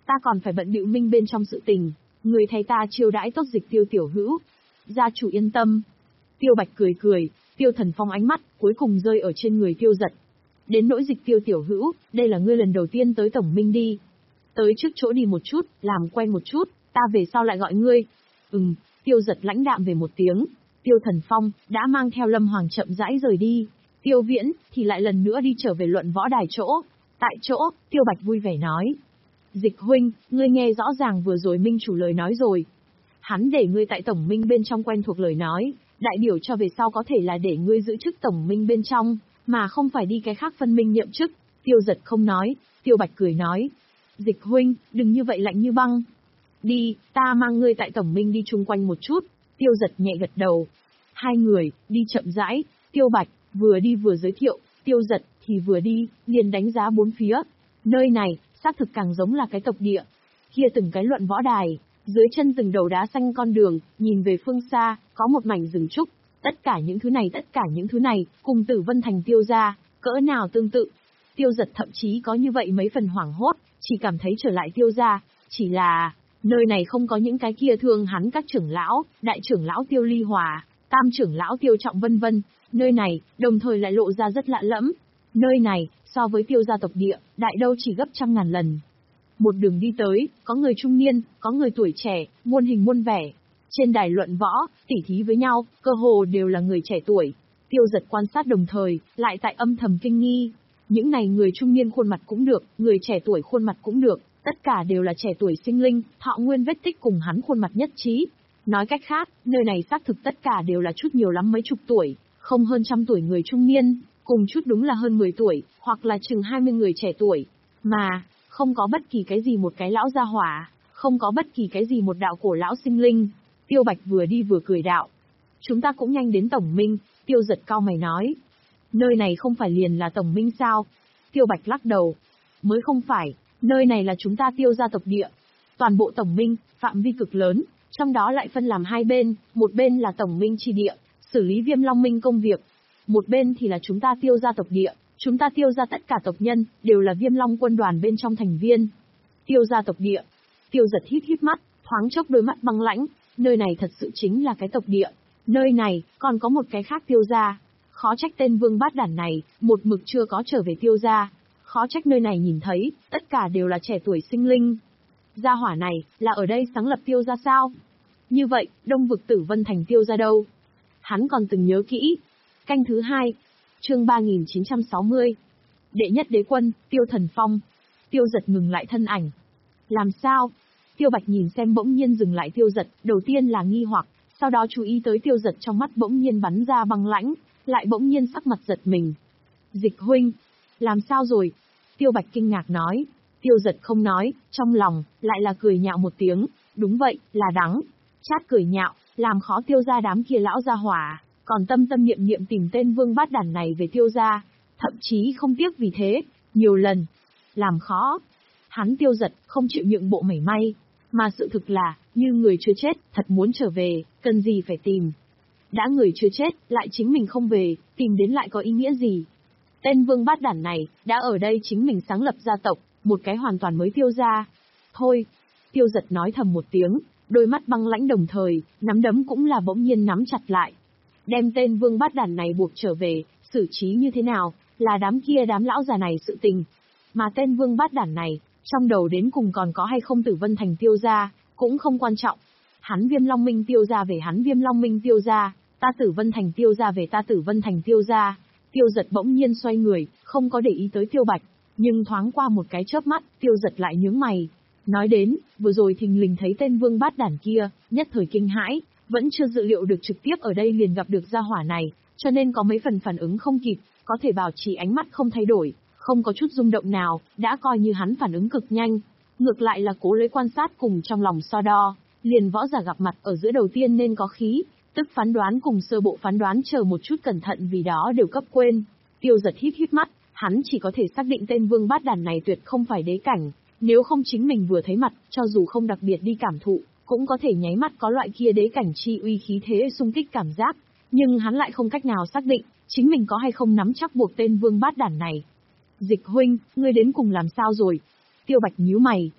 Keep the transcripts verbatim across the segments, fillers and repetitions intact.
ta còn phải bận bịu minh bên trong sự tình, người thay ta chiêu đãi tốt Dịch Tiêu tiểu hữu. Gia chủ yên tâm. Tiêu Bạch cười cười, Tiêu Thần Phong ánh mắt cuối cùng rơi ở trên người Tiêu Giật. Đến nỗi Dịch Tiêu tiểu hữu, đây là ngươi lần đầu tiên tới Tổng Minh đi. Tới trước chỗ đi một chút, làm quen một chút, ta về sau lại gọi ngươi. Ừm, Tiêu Giật lãnh đạm về một tiếng. Tiêu Thần Phong đã mang theo Lâm Hoàng chậm rãi rời đi. Tiêu Viễn thì lại lần nữa đi trở về luận võ đài chỗ. Tại chỗ, Tiêu Bạch vui vẻ nói. Dịch huynh, ngươi nghe rõ ràng vừa rồi Minh chủ lời nói rồi. Hắn để ngươi tại Tổng Minh bên trong quen thuộc lời nói, đại biểu cho về sau có thể là để ngươi giữ chức Tổng Minh bên trong, mà không phải đi cái khác phân minh nhậm chức. Tiêu Giật không nói, Tiêu Bạch cười nói. Dịch huynh, đừng như vậy lạnh như băng. Đi, ta mang ngươi tại Tổng Minh đi chung quanh một chút. Tiêu Giật nhẹ gật đầu. Hai người, đi chậm rãi, Tiêu Bạch, vừa đi vừa giới thiệu, Tiêu Giật, thì vừa đi, liền đánh giá bốn phía. Nơi này, xác thực càng giống là cái tộc địa. Kia từng cái luận võ đài, dưới chân từng đầu đá xanh con đường, nhìn về phương xa, có một mảnh rừng trúc. Tất cả những thứ này tất cả những thứ này, cùng Tử Vân Thành Tiêu gia, cỡ nào tương tự. Tiêu Giật thậm chí có như vậy mấy phần hoảng hốt, chỉ cảm thấy trở lại Tiêu gia, chỉ là, nơi này không có những cái kia thương hắn các trưởng lão, đại trưởng lão Tiêu Ly Hòa, tam trưởng lão Tiêu Trọng vân vân, nơi này, đồng thời lại lộ ra rất lạ lẫm. Nơi này, so với Tiêu gia tộc địa, đại đâu chỉ gấp trăm ngàn lần. Một đường đi tới, có người trung niên, có người tuổi trẻ, muôn hình muôn vẻ. Trên đài luận võ, tỉ thí với nhau, cơ hồ đều là người trẻ tuổi. Tiêu Giật quan sát đồng thời, lại tại âm thầm kinh nghi. Những này người trung niên khuôn mặt cũng được, người trẻ tuổi khuôn mặt cũng được, tất cả đều là trẻ tuổi sinh linh, thọ nguyên vết tích cùng hắn khuôn mặt nhất trí. Nói cách khác, nơi này xác thực tất cả đều là chút nhiều lắm mấy chục tuổi, không hơn trăm tuổi người trung niên, cùng chút đúng là hơn mười tuổi, hoặc là chừng hai mươi người trẻ tuổi. Mà, không có bất kỳ cái gì một cái lão gia hỏa, không có bất kỳ cái gì một đạo cổ lão sinh linh. Tiêu Bạch vừa đi vừa cười đạo. Chúng ta cũng nhanh đến Tổng Minh, Tiêu Giật cau mày nói. Nơi này không phải liền là Tổng Minh sao? Tiêu Bạch lắc đầu. Mới không phải, nơi này là chúng ta Tiêu gia tộc địa. Toàn bộ Tổng Minh, phạm vi cực lớn, trong đó lại phân làm hai bên, một bên là Tổng Minh chi địa, xử lý Viêm Long Minh công việc. Một bên thì là chúng ta Tiêu gia tộc địa, chúng ta Tiêu gia tất cả tộc nhân, đều là Viêm Long quân đoàn bên trong thành viên. Tiêu gia tộc địa. Tiêu Giật hít hít mắt, thoáng chốc đôi mắt băng lãnh, nơi này thật sự chính là cái tộc địa. Nơi này, còn có một cái khác Tiêu gia. Khó trách tên Vương Bát Đản này, một mực chưa có trở về Tiêu gia. Khó trách nơi này nhìn thấy, tất cả đều là trẻ tuổi sinh linh. Gia hỏa này, là ở đây sáng lập Tiêu gia sao? Như vậy, Đông vực Tử Vân Thành Tiêu gia đâu? Hắn còn từng nhớ kỹ. Canh thứ hai, chương ba nghìn chín trăm sáu mươi. Đệ nhất đế quân, Tiêu Thần Phong. Tiêu Giật ngừng lại thân ảnh. Làm sao? Tiêu Bạch nhìn xem bỗng nhiên dừng lại Tiêu Giật, đầu tiên là nghi hoặc, sau đó chú ý tới Tiêu Giật trong mắt bỗng nhiên bắn ra băng lãnh, lại bỗng nhiên sắc mặt giật mình. Dịch huynh, làm sao rồi? Tiêu Bạch kinh ngạc nói. Tiêu Giật không nói, trong lòng, lại là cười nhạo một tiếng, đúng vậy, là đắng. Chát cười nhạo, làm khó Tiêu gia đám kia lão gia hỏa, còn tâm tâm niệm niệm tìm tên Vương Bát Đản này về Tiêu gia, thậm chí không tiếc vì thế, nhiều lần. Làm khó. Hắn Tiêu Giật, không chịu nhượng bộ mảy may. Mà sự thực là, như người chưa chết, thật muốn trở về, cần gì phải tìm. Đã người chưa chết, lại chính mình không về, tìm đến lại có ý nghĩa gì. Tên Vương Bát Đản này, đã ở đây chính mình sáng lập gia tộc, một cái hoàn toàn mới Tiêu gia. Thôi. Tiêu Giật nói thầm một tiếng, đôi mắt băng lãnh đồng thời, nắm đấm cũng là bỗng nhiên nắm chặt lại. Đem tên Vương Bát Đản này buộc trở về, xử trí như thế nào, là đám kia đám lão già này sự tình. Mà tên Vương Bát Đản này, trong đầu đến cùng còn có hay không Tử Vân Thành Tiêu gia, cũng không quan trọng. Hắn Viêm Long Minh Tiêu gia về hắn Viêm Long Minh Tiêu gia, ta Tử Vân Thành Tiêu gia về ta Tử Vân Thành Tiêu gia. Tiêu Giật bỗng nhiên xoay người, không có để ý tới Tiêu Bạch, nhưng thoáng qua một cái chớp mắt, Tiêu Giật lại nhướng mày. Nói đến, vừa rồi thình lình thấy tên Vương Bát Đản kia, nhất thời kinh hãi, vẫn chưa dự liệu được trực tiếp ở đây liền gặp được gia hỏa này, cho nên có mấy phần phản ứng không kịp, có thể bảo trì ánh mắt không thay đổi, không có chút rung động nào, đã coi như hắn phản ứng cực nhanh. Ngược lại là cố lấy quan sát cùng trong lòng so đo, liền võ giả gặp mặt ở giữa đầu tiên nên có khí, tức phán đoán cùng sơ bộ phán đoán chờ một chút cẩn thận vì đó đều cấp quên. Tiêu Giật híp híp mắt, hắn chỉ có thể xác định tên Vương Bát Đản này tuyệt không phải đế cảnh, nếu không chính mình vừa thấy mặt, cho dù không đặc biệt đi cảm thụ, cũng có thể nháy mắt có loại kia đế cảnh chi uy khí thế xung kích cảm giác, nhưng hắn lại không cách nào xác định, chính mình có hay không nắm chắc buộc tên Vương Bát Đản này. Dịch huynh, ngươi đến cùng làm sao rồi? Tiêu Bạch nhíu mày.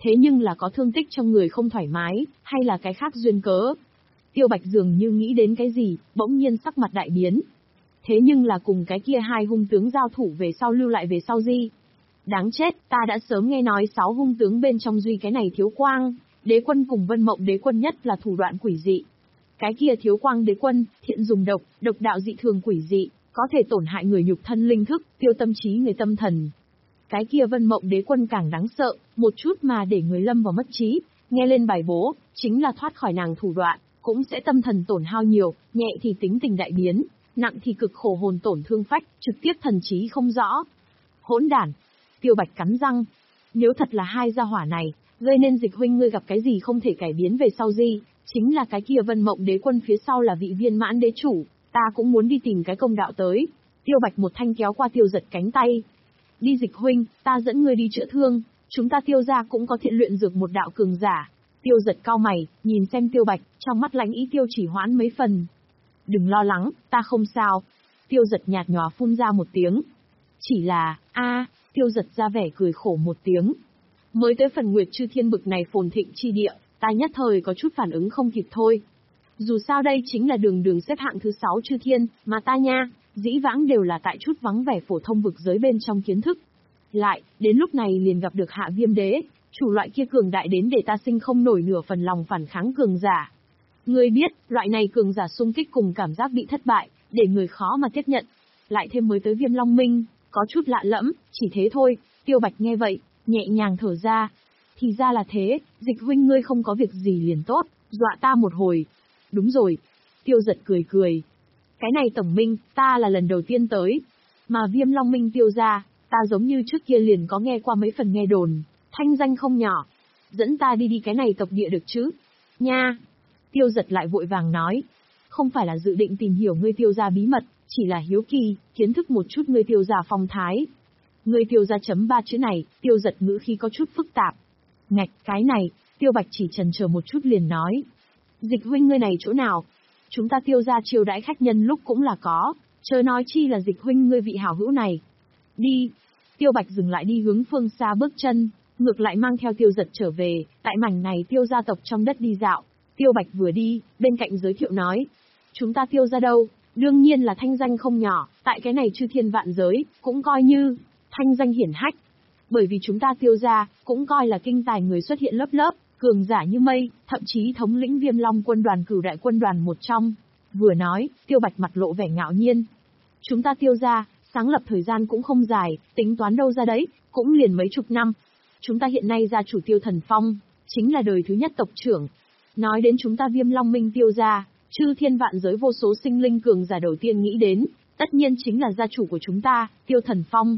Thế nhưng là có thương tích trong người không thoải mái, hay là cái khác duyên cớ? Tiêu Bạch dường như nghĩ đến cái gì, bỗng nhiên sắc mặt đại biến. Thế nhưng là cùng cái kia hai hung tướng giao thủ về sau lưu lại về sau gì? Đáng chết, ta đã sớm nghe nói sáu hung tướng bên trong duy cái này Thiếu Quang, Đế Quân cùng Vân Mộng Đế Quân nhất là thủ đoạn quỷ dị. Cái kia Thiếu Quang Đế Quân, thiện dùng độc, độc đạo dị thường quỷ dị, có thể tổn hại người nhục thân linh thức, tiêu tâm trí người tâm thần. Cái kia Vân Mộng Đế Quân càng đáng sợ, một chút mà để người lâm vào mất trí, nghe lên bài bố, chính là thoát khỏi nàng thủ đoạn, cũng sẽ tâm thần tổn hao nhiều, nhẹ thì tính tình đại biến, nặng thì cực khổ hồn tổn thương phách, trực tiếp thần trí không rõ. Hỗn đản! Tiêu Bạch cắn răng. Nếu thật là hai gia hỏa này, gây nên Dịch huynh ngươi gặp cái gì không thể cải biến về sau gì, chính là cái kia Vân Mộng Đế Quân phía sau là vị viên mãn đế chủ, ta cũng muốn đi tìm cái công đạo tới. Tiêu Bạch một thanh kéo qua Tiêu Giật cánh tay. Đi Dịch huynh, ta dẫn ngươi đi chữa thương, chúng ta Tiêu gia cũng có thiện luyện dược một đạo cường giả. Tiêu Giật cau mày, nhìn xem Tiêu Bạch, trong mắt lãnh ý tiêu chỉ hoãn mấy phần. Đừng lo lắng, ta không sao. Tiêu Giật nhạt nhòa phun ra một tiếng. Chỉ là, a, Tiêu Giật ra vẻ cười khổ một tiếng. Mới tới phần Nguyệt Chư Thiên bực này phồn thịnh chi địa, ta nhất thời có chút phản ứng không kịp thôi. Dù sao đây chính là đường đường xếp hạng thứ sáu Chư Thiên, mà ta nha, dĩ vãng đều là tại chút vắng vẻ phổ thông vực giới bên trong kiến thức. Lại, đến lúc này liền gặp được Hạ Viêm Đế, chủ loại kia cường đại đến để ta sinh không nổi nửa phần lòng phản kháng cường giả. Ngươi biết, loại này cường giả xung kích cùng cảm giác bị thất bại, để người khó mà tiếp nhận. Lại thêm mới tới Viêm Long Minh, có chút lạ lẫm, chỉ thế thôi. Tiêu Bạch nghe vậy, nhẹ nhàng thở ra. Thì ra là thế, Dịch huynh ngươi không có việc gì liền tốt, dọa ta một hồi. Đúng rồi. Tiêu Giật cười cười. Cái này tổng minh, ta là lần đầu tiên tới. Mà Viêm Long Minh Tiêu gia, ta giống như trước kia liền có nghe qua mấy phần nghe đồn, thanh danh không nhỏ. Dẫn ta đi đi cái này tộc địa được chứ? Nha! Tiêu Giật lại vội vàng nói. Không phải là dự định tìm hiểu ngươi Tiêu gia bí mật, chỉ là hiếu kỳ, kiến thức một chút ngươi Tiêu gia phong thái. Ngươi Tiêu gia chấm ba chữ này, Tiêu Giật ngữ khí có chút phức tạp. Ngạch, cái này, Tiêu Bạch chỉ chần chờ một chút liền nói. Dịch huynh ngươi này chỗ nào? Chúng ta Tiêu gia chiêu đãi khách nhân lúc cũng là có, chớ nói chi là Dịch huynh ngươi vị hảo hữu này. Đi! Tiêu Bạch dừng lại đi hướng phương xa bước chân, ngược lại mang theo Tiêu Giật trở về, tại mảnh này Tiêu gia tộc trong đất đi dạo. Tiêu Bạch vừa đi, bên cạnh giới thiệu nói. Chúng ta Tiêu gia đâu? Đương nhiên là thanh danh không nhỏ, tại cái này chư thiên vạn giới, cũng coi như thanh danh hiển hách. Bởi vì chúng ta Tiêu gia, cũng coi là kinh tài người xuất hiện lớp lớp, cường giả như mây, thậm chí thống lĩnh Viêm Long quân đoàn cửu đại quân đoàn một trong. Vừa nói, Tiêu Bạch mặt lộ vẻ ngạo nhiên. Chúng ta Tiêu gia, sáng lập thời gian cũng không dài, tính toán đâu ra đấy, cũng liền mấy chục năm. Chúng ta hiện nay gia chủ Tiêu Thần Phong, chính là đời thứ nhất tộc trưởng. Nói đến chúng ta Viêm Long Minh Tiêu gia, chư thiên vạn giới vô số sinh linh cường giả đầu tiên nghĩ đến, tất nhiên chính là gia chủ của chúng ta, Tiêu Thần Phong.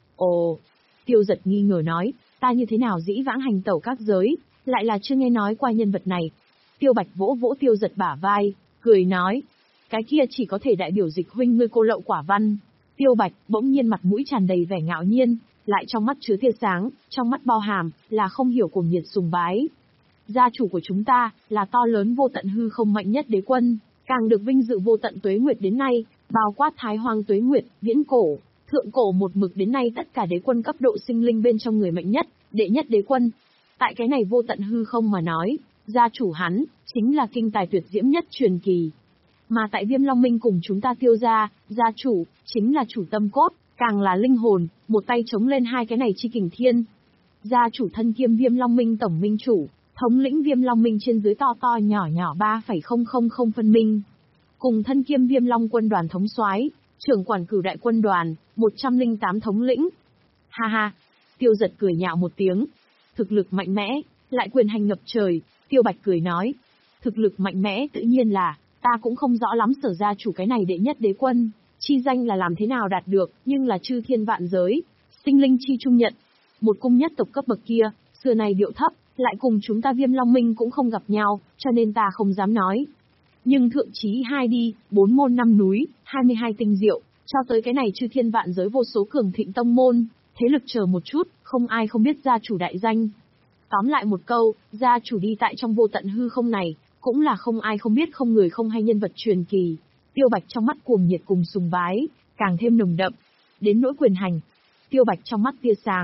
Ồ, Tiêu Giật nghi ngờ nói, ta như thế nào dĩ vãng hành tẩu các giới, lại là chưa nghe nói qua nhân vật này. Tiêu Bạch vỗ vỗ Tiêu Giật bả vai, cười nói, cái kia chỉ có thể đại biểu Dịch huynh ngươi cô lậu quả văn. Tiêu Bạch bỗng nhiên mặt mũi tràn đầy vẻ ngạo nhiên, lại trong mắt chứa tia sáng, trong mắt bao hàm là không hiểu cuồng nhiệt sùng bái. Gia chủ của chúng ta là to lớn vô tận hư không mạnh nhất đế quân, càng được vinh dự vô tận tuế nguyệt đến nay, bao quát thái hoang tuế nguyệt, viễn cổ, thượng cổ một mực đến nay tất cả đế quân cấp độ sinh linh bên trong người mạnh nhất, đệ nhất đế quân. Tại cái này vô tận hư không mà nói, gia chủ hắn chính là kinh tài tuyệt diễm nhất truyền kỳ. Mà tại Viêm Long Minh cùng chúng ta Tiêu gia, gia chủ chính là chủ tâm cốt, càng là linh hồn, một tay chống lên hai cái này chi kình thiên. Gia chủ thân kiêm Viêm Long Minh tổng minh chủ, thống lĩnh Viêm Long Minh trên dưới to to nhỏ nhỏ ba phẩy không không không phân minh. Cùng thân kiêm Viêm Long quân đoàn thống soái, trưởng quản cửu đại quân đoàn, một trăm lẻ tám thống lĩnh. Ha ha, Tiêu Giật cười nhạo một tiếng. Thực lực mạnh mẽ, lại quyền hành ngập trời, Tiêu Bạch cười nói. Thực lực mạnh mẽ tự nhiên là, ta cũng không rõ lắm sở gia chủ cái này đệ nhất đế quân, chi danh là làm thế nào đạt được, nhưng là chư thiên vạn giới, sinh linh chi trung nhận. Một cung nhất tộc cấp bậc kia, xưa này điệu thấp, lại cùng chúng ta Viêm Long Minh cũng không gặp nhau, cho nên ta không dám nói. Nhưng thượng chí hai đi, bốn môn năm núi, hai mươi hai tinh diệu, cho tới cái này chư thiên vạn giới vô số cường thịnh tông môn, thế lực chờ một chút, không ai không biết gia chủ đại danh. Tóm lại một câu, gia chủ đi tại trong vô tận hư không này, cũng là không ai không biết không người không hay nhân vật truyền kỳ. Tiêu Bạch trong mắt cuồng nhiệt cùng sùng bái, càng thêm nồng đậm. Đến nỗi quyền hành, Tiêu Bạch trong mắt tia sáng,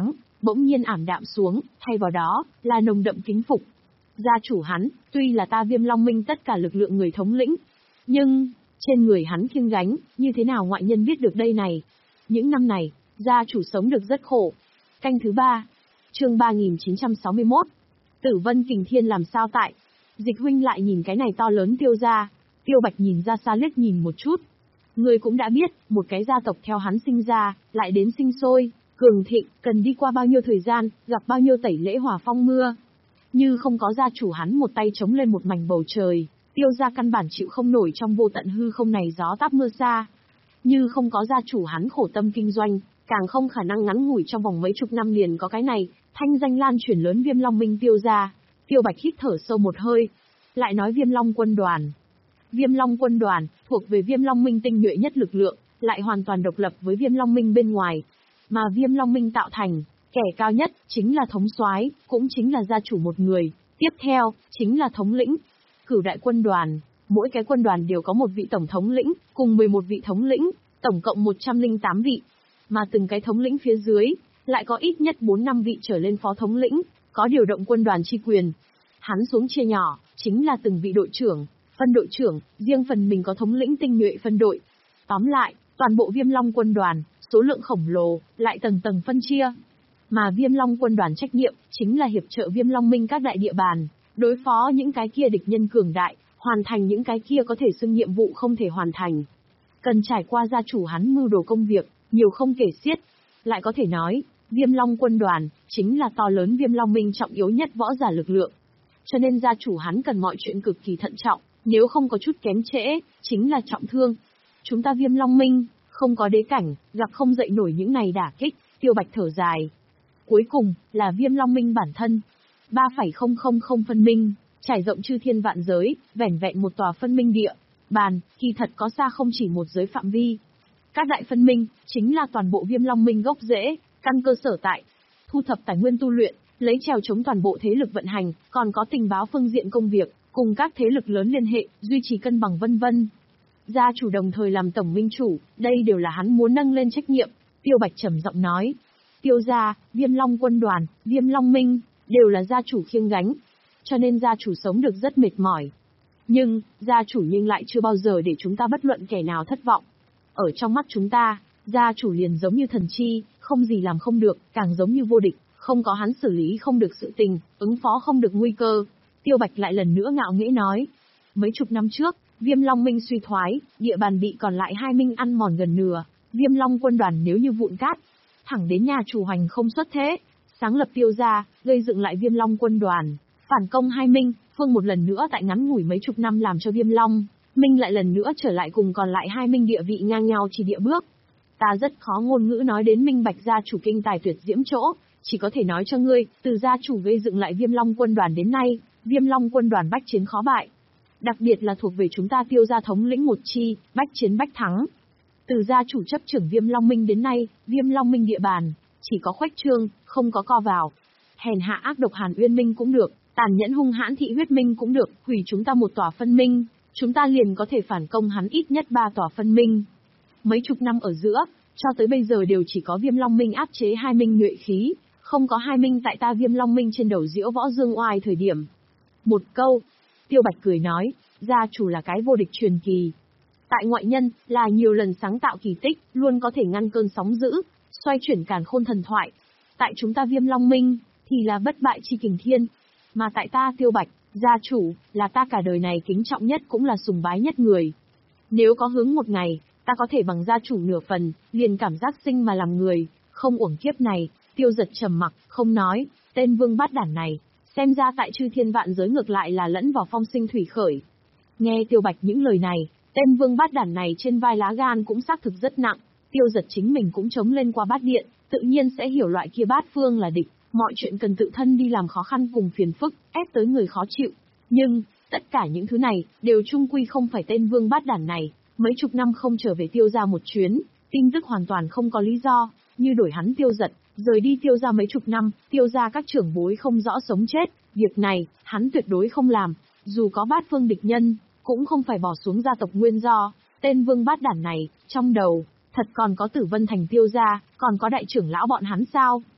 bỗng nhiên ảm đạm xuống, thay vào đó, là nồng đậm kính phục. Gia chủ hắn, tuy là ta Viêm Long Minh tất cả lực lượng người thống lĩnh, nhưng, trên người hắn khiêng gánh, như thế nào ngoại nhân biết được đây này? Những năm này, gia chủ sống được rất khổ. Canh thứ ba, chương ba nghìn chín trăm sáu mươi mốt. Tử Vân Kình Thiên làm sao tại? Dịch huynh lại nhìn cái này to lớn Tiêu gia. Tiêu Bạch nhìn ra xa liếc nhìn một chút. Người cũng đã biết, một cái gia tộc theo hắn sinh ra, lại đến sinh sôi, cường thịnh, cần đi qua bao nhiêu thời gian, gặp bao nhiêu tẩy lễ hỏa phong mưa. Như không có gia chủ hắn một tay chống lên một mảnh bầu trời, Tiêu gia căn bản chịu không nổi trong vô tận hư không này gió táp mưa xa. Như không có gia chủ hắn khổ tâm kinh doanh, càng không khả năng ngắn ngủi trong vòng mấy chục năm liền có cái này, thanh danh lan truyền lớn Viêm Long Minh Tiêu gia. Tiêu Bạch hít thở sâu một hơi, lại nói Viêm Long quân đoàn. Viêm Long quân đoàn, thuộc về Viêm Long Minh tinh nhuệ nhất lực lượng, lại hoàn toàn độc lập với Viêm Long Minh bên ngoài. Mà Viêm Long Minh tạo thành, kẻ cao nhất, chính là thống soái, cũng chính là gia chủ một người, tiếp theo, chính là thống lĩnh. Cửu đại quân đoàn, mỗi cái quân đoàn đều có một vị tổng thống lĩnh, cùng mười một vị thống lĩnh, tổng cộng một trăm lẻ tám vị. Mà từng cái thống lĩnh phía dưới, lại có ít nhất bốn năm vị trở lên phó thống lĩnh, có điều động quân đoàn chi quyền. Hắn xuống chia nhỏ, chính là từng vị đội trưởng, phân đội trưởng, riêng phần mình có thống lĩnh tinh nhuệ phân đội. Tóm lại, toàn bộ Viêm Long quân đoàn, số lượng khổng lồ, lại tầng tầng phân chia. Mà Viêm Long quân đoàn trách nhiệm, chính là hiệp trợ Viêm Long Minh các đại địa bàn, đối phó những cái kia địch nhân cường đại, hoàn thành những cái kia có thể xưng nhiệm vụ không thể hoàn thành. Cần trải qua gia chủ hắn mưu đồ công việc, nhiều không kể xiết. Lại có thể nói, Viêm Long quân đoàn, chính là to lớn Viêm Long Minh trọng yếu nhất võ giả lực lượng. Cho nên gia chủ hắn cần mọi chuyện cực kỳ thận trọng, nếu không có chút kém trễ, chính là trọng thương. Chúng ta Viêm Long Minh, không có đế cảnh, gặp không dậy nổi những này đả kích, Tiêu Bạch thở dài. Cuối cùng, là Viêm Long Minh bản thân. ba phẩy không không không phân minh, trải rộng chư thiên vạn giới, vẻn vẹn một tòa phân minh địa, bàn, kỳ thật có xa không chỉ một giới phạm vi. Các đại phân minh, chính là toàn bộ Viêm Long Minh gốc rễ, căn cơ sở tại. Thu thập tài nguyên tu luyện, lấy trèo chống toàn bộ thế lực vận hành, còn có tình báo phương diện công việc, cùng các thế lực lớn liên hệ, duy trì cân bằng vân vân. Gia chủ đồng thời làm tổng minh chủ, đây đều là hắn muốn nâng lên trách nhiệm, Tiêu Bạch trầm giọng nói. Tiêu gia, Viêm Long quân đoàn, Viêm Long Minh, đều là gia chủ khiêng gánh, cho nên gia chủ sống được rất mệt mỏi. Nhưng, gia chủ nhưng lại chưa bao giờ để chúng ta bất luận kẻ nào thất vọng. Ở trong mắt chúng ta, gia chủ liền giống như thần chi, không gì làm không được, càng giống như vô địch, không có hắn xử lý không được sự tình, ứng phó không được nguy cơ. Tiêu Bạch lại lần nữa ngạo nghễ nói. Mấy chục năm trước, Viêm Long Minh suy thoái, địa bàn bị còn lại hai minh ăn mòn gần nửa, Viêm Long quân đoàn nếu như vụn cát, thẳng đến nhà chủ Hoành không xuất thế, sáng lập Tiêu gia, gây dựng lại Viêm Long quân đoàn, phản công hai minh, phương một lần nữa tại ngắn ngủi mấy chục năm làm cho Viêm Long Minh lại lần nữa trở lại cùng còn lại hai minh địa vị ngang nhau chỉ địa bước. Ta rất khó ngôn ngữ nói đến minh bạch gia chủ kinh tài tuyệt diễm chỗ, chỉ có thể nói cho ngươi, từ gia chủ gây dựng lại Viêm Long quân đoàn đến nay, Viêm Long quân đoàn bách chiến khó bại. Đặc biệt là thuộc về chúng ta Tiêu gia thống lĩnh một chi, bách chiến bách thắng. Từ gia chủ chấp trưởng Viêm Long Minh đến nay, Viêm Long Minh địa bàn, chỉ có khuếch trương, không có co vào. Hèn hạ ác độc Hàn Uyên Minh cũng được, tàn nhẫn hung hãn Thị Huyết Minh cũng được, hủy chúng ta một tòa phân minh, chúng ta liền có thể phản công hắn ít nhất ba tòa phân minh. Mấy chục năm ở giữa, cho tới bây giờ đều chỉ có Viêm Long Minh áp chế hai minh nhuệ khí, không có hai minh tại ta Viêm Long Minh trên đầu diễu võ dương oai thời điểm. Một câu, Tiêu Bạch cười nói, gia chủ là cái vô địch truyền kỳ. Tại ngoại nhân, là nhiều lần sáng tạo kỳ tích, luôn có thể ngăn cơn sóng dữ, xoay chuyển càn khôn thần thoại. Tại chúng ta Viêm Long Minh, thì là bất bại chi kình thiên. Mà tại ta Tiêu Bạch, gia chủ, là ta cả đời này kính trọng nhất cũng là sùng bái nhất người. Nếu có hướng một ngày, ta có thể bằng gia chủ nửa phần, liền cảm giác sinh mà làm người, không uổng kiếp này. Tiêu Giật trầm mặc, không nói, tên vương bát đản này, xem ra tại chư thiên vạn giới ngược lại là lẫn vào phong sinh thủy khởi. Nghe Tiêu Bạch những lời này, tên vương bát đản này trên vai lá gan cũng xác thực rất nặng, Tiêu Giật chính mình cũng chống lên qua bát điện, tự nhiên sẽ hiểu loại kia bát phương là địch, mọi chuyện cần tự thân đi làm khó khăn cùng phiền phức, ép tới người khó chịu. Nhưng, tất cả những thứ này, đều chung quy không phải tên vương bát đản này, mấy chục năm không trở về Tiêu gia một chuyến, tin tức hoàn toàn không có lý do, như đổi hắn Tiêu Giật, rời đi Tiêu gia mấy chục năm, Tiêu gia các trưởng bối không rõ sống chết, việc này, hắn tuyệt đối không làm, dù có bát phương địch nhân, cũng không phải bỏ xuống gia tộc nguyên do. Tên vương bát đản này, trong đầu, thật còn có Tử Vân Thành Tiêu gia, còn có đại trưởng lão bọn hắn sao?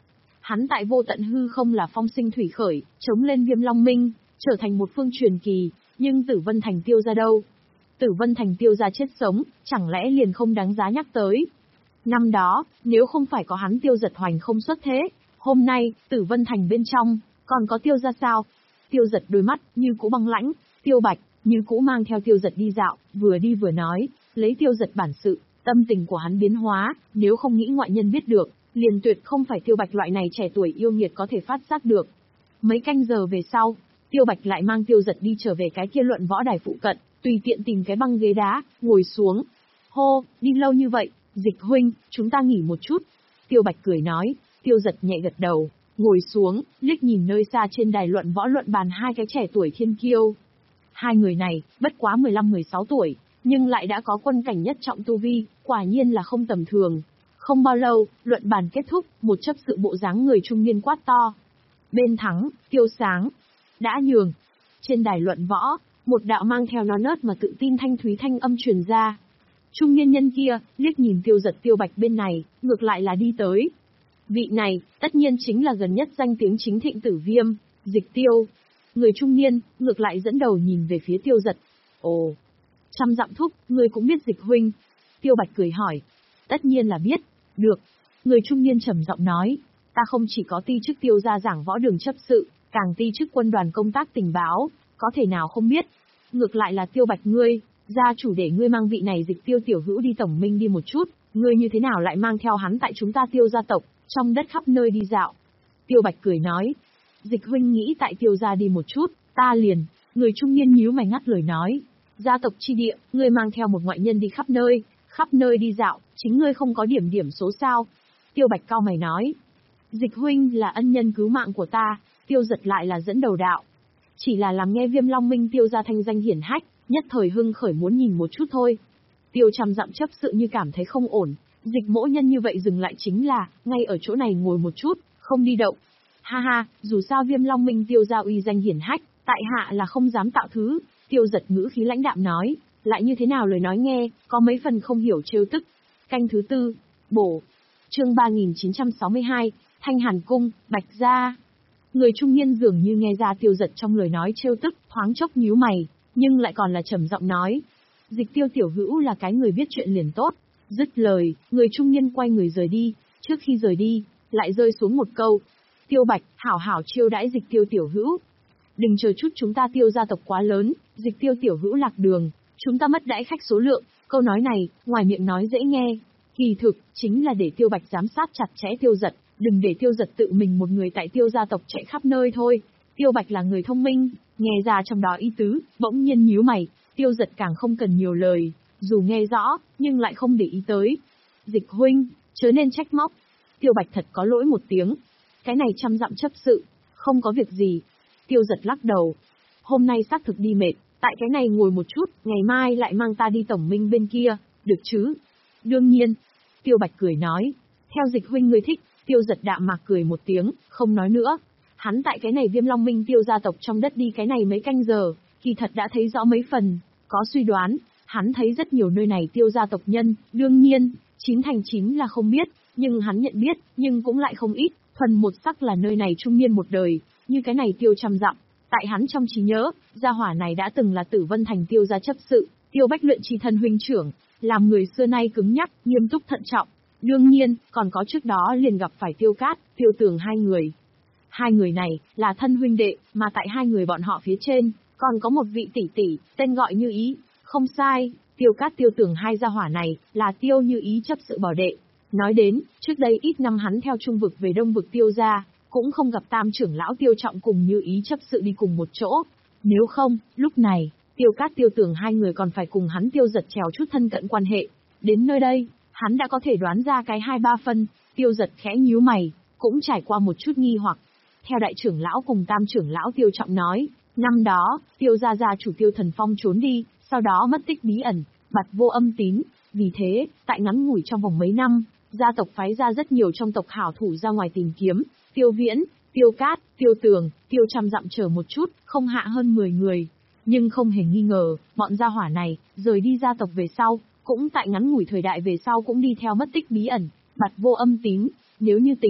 Hắn tại vô tận hư không là phong sinh thủy khởi, chống lên Viêm Long Minh, trở thành một phương truyền kỳ, nhưng Tử Vân Thành Tiêu gia đâu? Tử Vân Thành Tiêu gia chết sống, chẳng lẽ liền không đáng giá nhắc tới? Năm đó, nếu không phải có hắn Tiêu Giật hoành không xuất thế, hôm nay, Tử Vân Thành bên trong, còn có Tiêu gia sao? Tiêu Giật đôi mắt, như cũ băng lãnh, Tiêu Bạch, như cũ mang theo Tiêu Giật đi dạo, vừa đi vừa nói, lấy Tiêu Giật bản sự, tâm tình của hắn biến hóa, nếu không nghĩ ngoại nhân biết được, liền tuyệt không phải Tiêu Bạch loại này trẻ tuổi yêu nghiệt có thể phát giác được. Mấy canh giờ về sau, Tiêu Bạch lại mang Tiêu Giật đi trở về cái kia luận võ đài phụ cận, tùy tiện tìm cái băng ghế đá, ngồi xuống. Hô, đi lâu như vậy, Dịch huynh, chúng ta nghỉ một chút. Tiêu Bạch cười nói, Tiêu Giật nhẹ gật đầu, ngồi xuống, liếc nhìn nơi xa trên đài luận võ luận bàn hai cái trẻ tuổi thiên kiêu. Hai người này, bất quá mười lăm mười sáu tuổi, nhưng lại đã có quân cảnh nhất trọng tu vi, quả nhiên là không tầm thường. Không bao lâu, luận bàn kết thúc, một chấp sự bộ dáng người trung niên quát to. Bên thắng, Tiêu Sáng. Đã nhường. Trên đài luận võ, một đạo mang theo nó nớt mà tự tin thanh thúy thanh âm truyền ra. Trung niên nhân kia, liếc nhìn Tiêu Giật Tiêu Bạch bên này, ngược lại là đi tới. Vị này, tất nhiên chính là gần nhất danh tiếng chính thịnh Tử Viêm, Dịch Tiêu. Người trung niên, ngược lại dẫn đầu nhìn về phía Tiêu Giật. Ồ, trăm dặm thúc, người cũng biết Dịch huynh. Tiêu Bạch cười hỏi. Tất nhiên là biết. Được. Người trung niên trầm giọng nói. Ta không chỉ có ti chức Tiêu gia giảng võ đường chấp sự, càng ti chức quân đoàn công tác tình báo, có thể nào không biết. Ngược lại là Tiêu Bạch ngươi, gia chủ để ngươi mang vị này Dịch Tiêu tiểu hữu đi tổng minh đi một chút, ngươi như thế nào lại mang theo hắn tại chúng ta Tiêu gia tộc, trong đất khắp nơi đi dạo. Tiêu Bạch cười nói. Dịch huynh nghĩ tại Tiêu gia đi một chút, ta liền. Người trung niên nhíu mày ngắt lời nói. Gia tộc chi địa, ngươi mang theo một ngoại nhân đi khắp nơi, khắp nơi đi dạo, chính ngươi không có điểm điểm số sao? Tiêu Bạch cau mày nói. Dịch huynh là ân nhân cứu mạng của ta, Tiêu Giật lại là dẫn đầu đạo. Chỉ là làm nghe Viêm Long Minh Tiêu gia thanh danh hiển hách, nhất thời hưng khởi muốn nhìn một chút thôi. Tiêu trăm dặm chấp sự như cảm thấy không ổn, Dịch mỗ nhân như vậy dừng lại chính là, ngay ở chỗ này ngồi một chút, không đi động. Ha ha, dù sao Viêm Long Minh Tiêu gia uy danh hiển hách, tại hạ là không dám tạo thứ. Tiêu Giật ngữ khí lãnh đạm nói, lại như thế nào lời nói nghe, có mấy phần không hiểu trêu tức. Canh thứ tư, bổ. Chương ba nghìn chín trăm sáu mươi hai, Thanh Hàn Cung, Bạch Gia. Người trung niên dường như nghe ra Tiêu Giật trong lời nói trêu tức, thoáng chốc nhíu mày, nhưng lại còn là trầm giọng nói. Dịch Tiêu tiểu hữu là cái người biết chuyện liền tốt. Dứt lời, người trung niên quay người rời đi, trước khi rời đi, lại rơi xuống một câu. Tiêu Bạch, hảo hảo chiêu đãi Dịch Tiêu tiểu hữu. Đừng chờ chút chúng ta Tiêu gia tộc quá lớn, Dịch Tiêu tiểu hữu lạc đường, chúng ta mất đãi khách số lượng. Câu nói này, ngoài miệng nói dễ nghe, kỳ thực, chính là để Tiêu Bạch giám sát chặt chẽ Tiêu Giật, đừng để Tiêu Giật tự mình một người tại Tiêu gia tộc chạy khắp nơi thôi. Tiêu Bạch là người thông minh, nghe ra trong đó ý tứ, bỗng nhiên nhíu mày, Tiêu Giật càng không cần nhiều lời, dù nghe rõ, nhưng lại không để ý tới. Dịch huynh, chớ nên trách móc. Tiêu Bạch thật có lỗi một tiếng. Cái này trăm dặm chấp sự, không có việc gì. Tiêu Giật lắc đầu. Hôm nay xác thực đi mệt, tại cái này ngồi một chút, ngày mai lại mang ta đi tổng minh bên kia, được chứ? Đương nhiên. Tiêu Bạch cười nói. Theo Dịch huynh người thích. Tiêu Giật đạm mạc cười một tiếng, không nói nữa. Hắn tại cái này Viêm Long Minh Tiêu gia tộc trong đất đi cái này mấy canh giờ, kỳ thật đã thấy rõ mấy phần, có suy đoán, hắn thấy rất nhiều nơi này Tiêu gia tộc nhân, đương nhiên, chín thành chín là không biết, nhưng hắn nhận biết, nhưng cũng lại không ít, thuần một sắc là nơi này trung niên một đời, như cái này Tiêu trăm dặm. Tại hắn trong trí nhớ, gia hỏa này đã từng là Tử Vân Thành Tiêu gia chấp sự, Tiêu Bách luyện chi thân huynh trưởng, làm người xưa nay cứng nhắc, nghiêm túc thận trọng. Đương nhiên, còn có trước đó liền gặp phải Tiêu Cát, Tiêu Tường hai người. Hai người này, là thân huynh đệ, mà tại hai người bọn họ phía trên, còn có một vị tỷ tỷ, tên gọi Như Ý. Không sai, Tiêu Cát Tiêu Tường hai gia hỏa này, là Tiêu Như Ý chấp sự bảo đệ. Nói đến, trước đây ít năm hắn theo trung vực về đông vực Tiêu gia, cũng không gặp tam trưởng lão Tiêu Trọng cùng Như Ý chấp sự đi cùng một chỗ. Nếu không, lúc này, Tiêu Cát Tiêu Tường hai người còn phải cùng hắn Tiêu Giật trèo chút thân cận quan hệ. Đến nơi đây, hắn đã có thể đoán ra cái hai ba phân, Tiêu Giật khẽ nhíu mày, cũng trải qua một chút nghi hoặc. Theo đại trưởng lão cùng tam trưởng lão Tiêu Trọng nói, năm đó, Tiêu gia gia chủ Tiêu Thần Phong trốn đi, sau đó mất tích bí ẩn, bặt vô âm tín. Vì thế, tại ngắn ngủi trong vòng mấy năm, gia tộc phái ra rất nhiều trong tộc hảo thủ ra ngoài tìm kiếm, Tiêu Viễn, Tiêu Cát, Tiêu Tường, Tiêu trăm dặm chờ một chút, không hạ hơn mười người. Nhưng không hề nghi ngờ, bọn gia hỏa này, rời đi gia tộc về sau, cũng tại ngắn ngủi thời đại về sau cũng đi theo mất tích bí ẩn, bặt vô âm tín. Nếu như tính,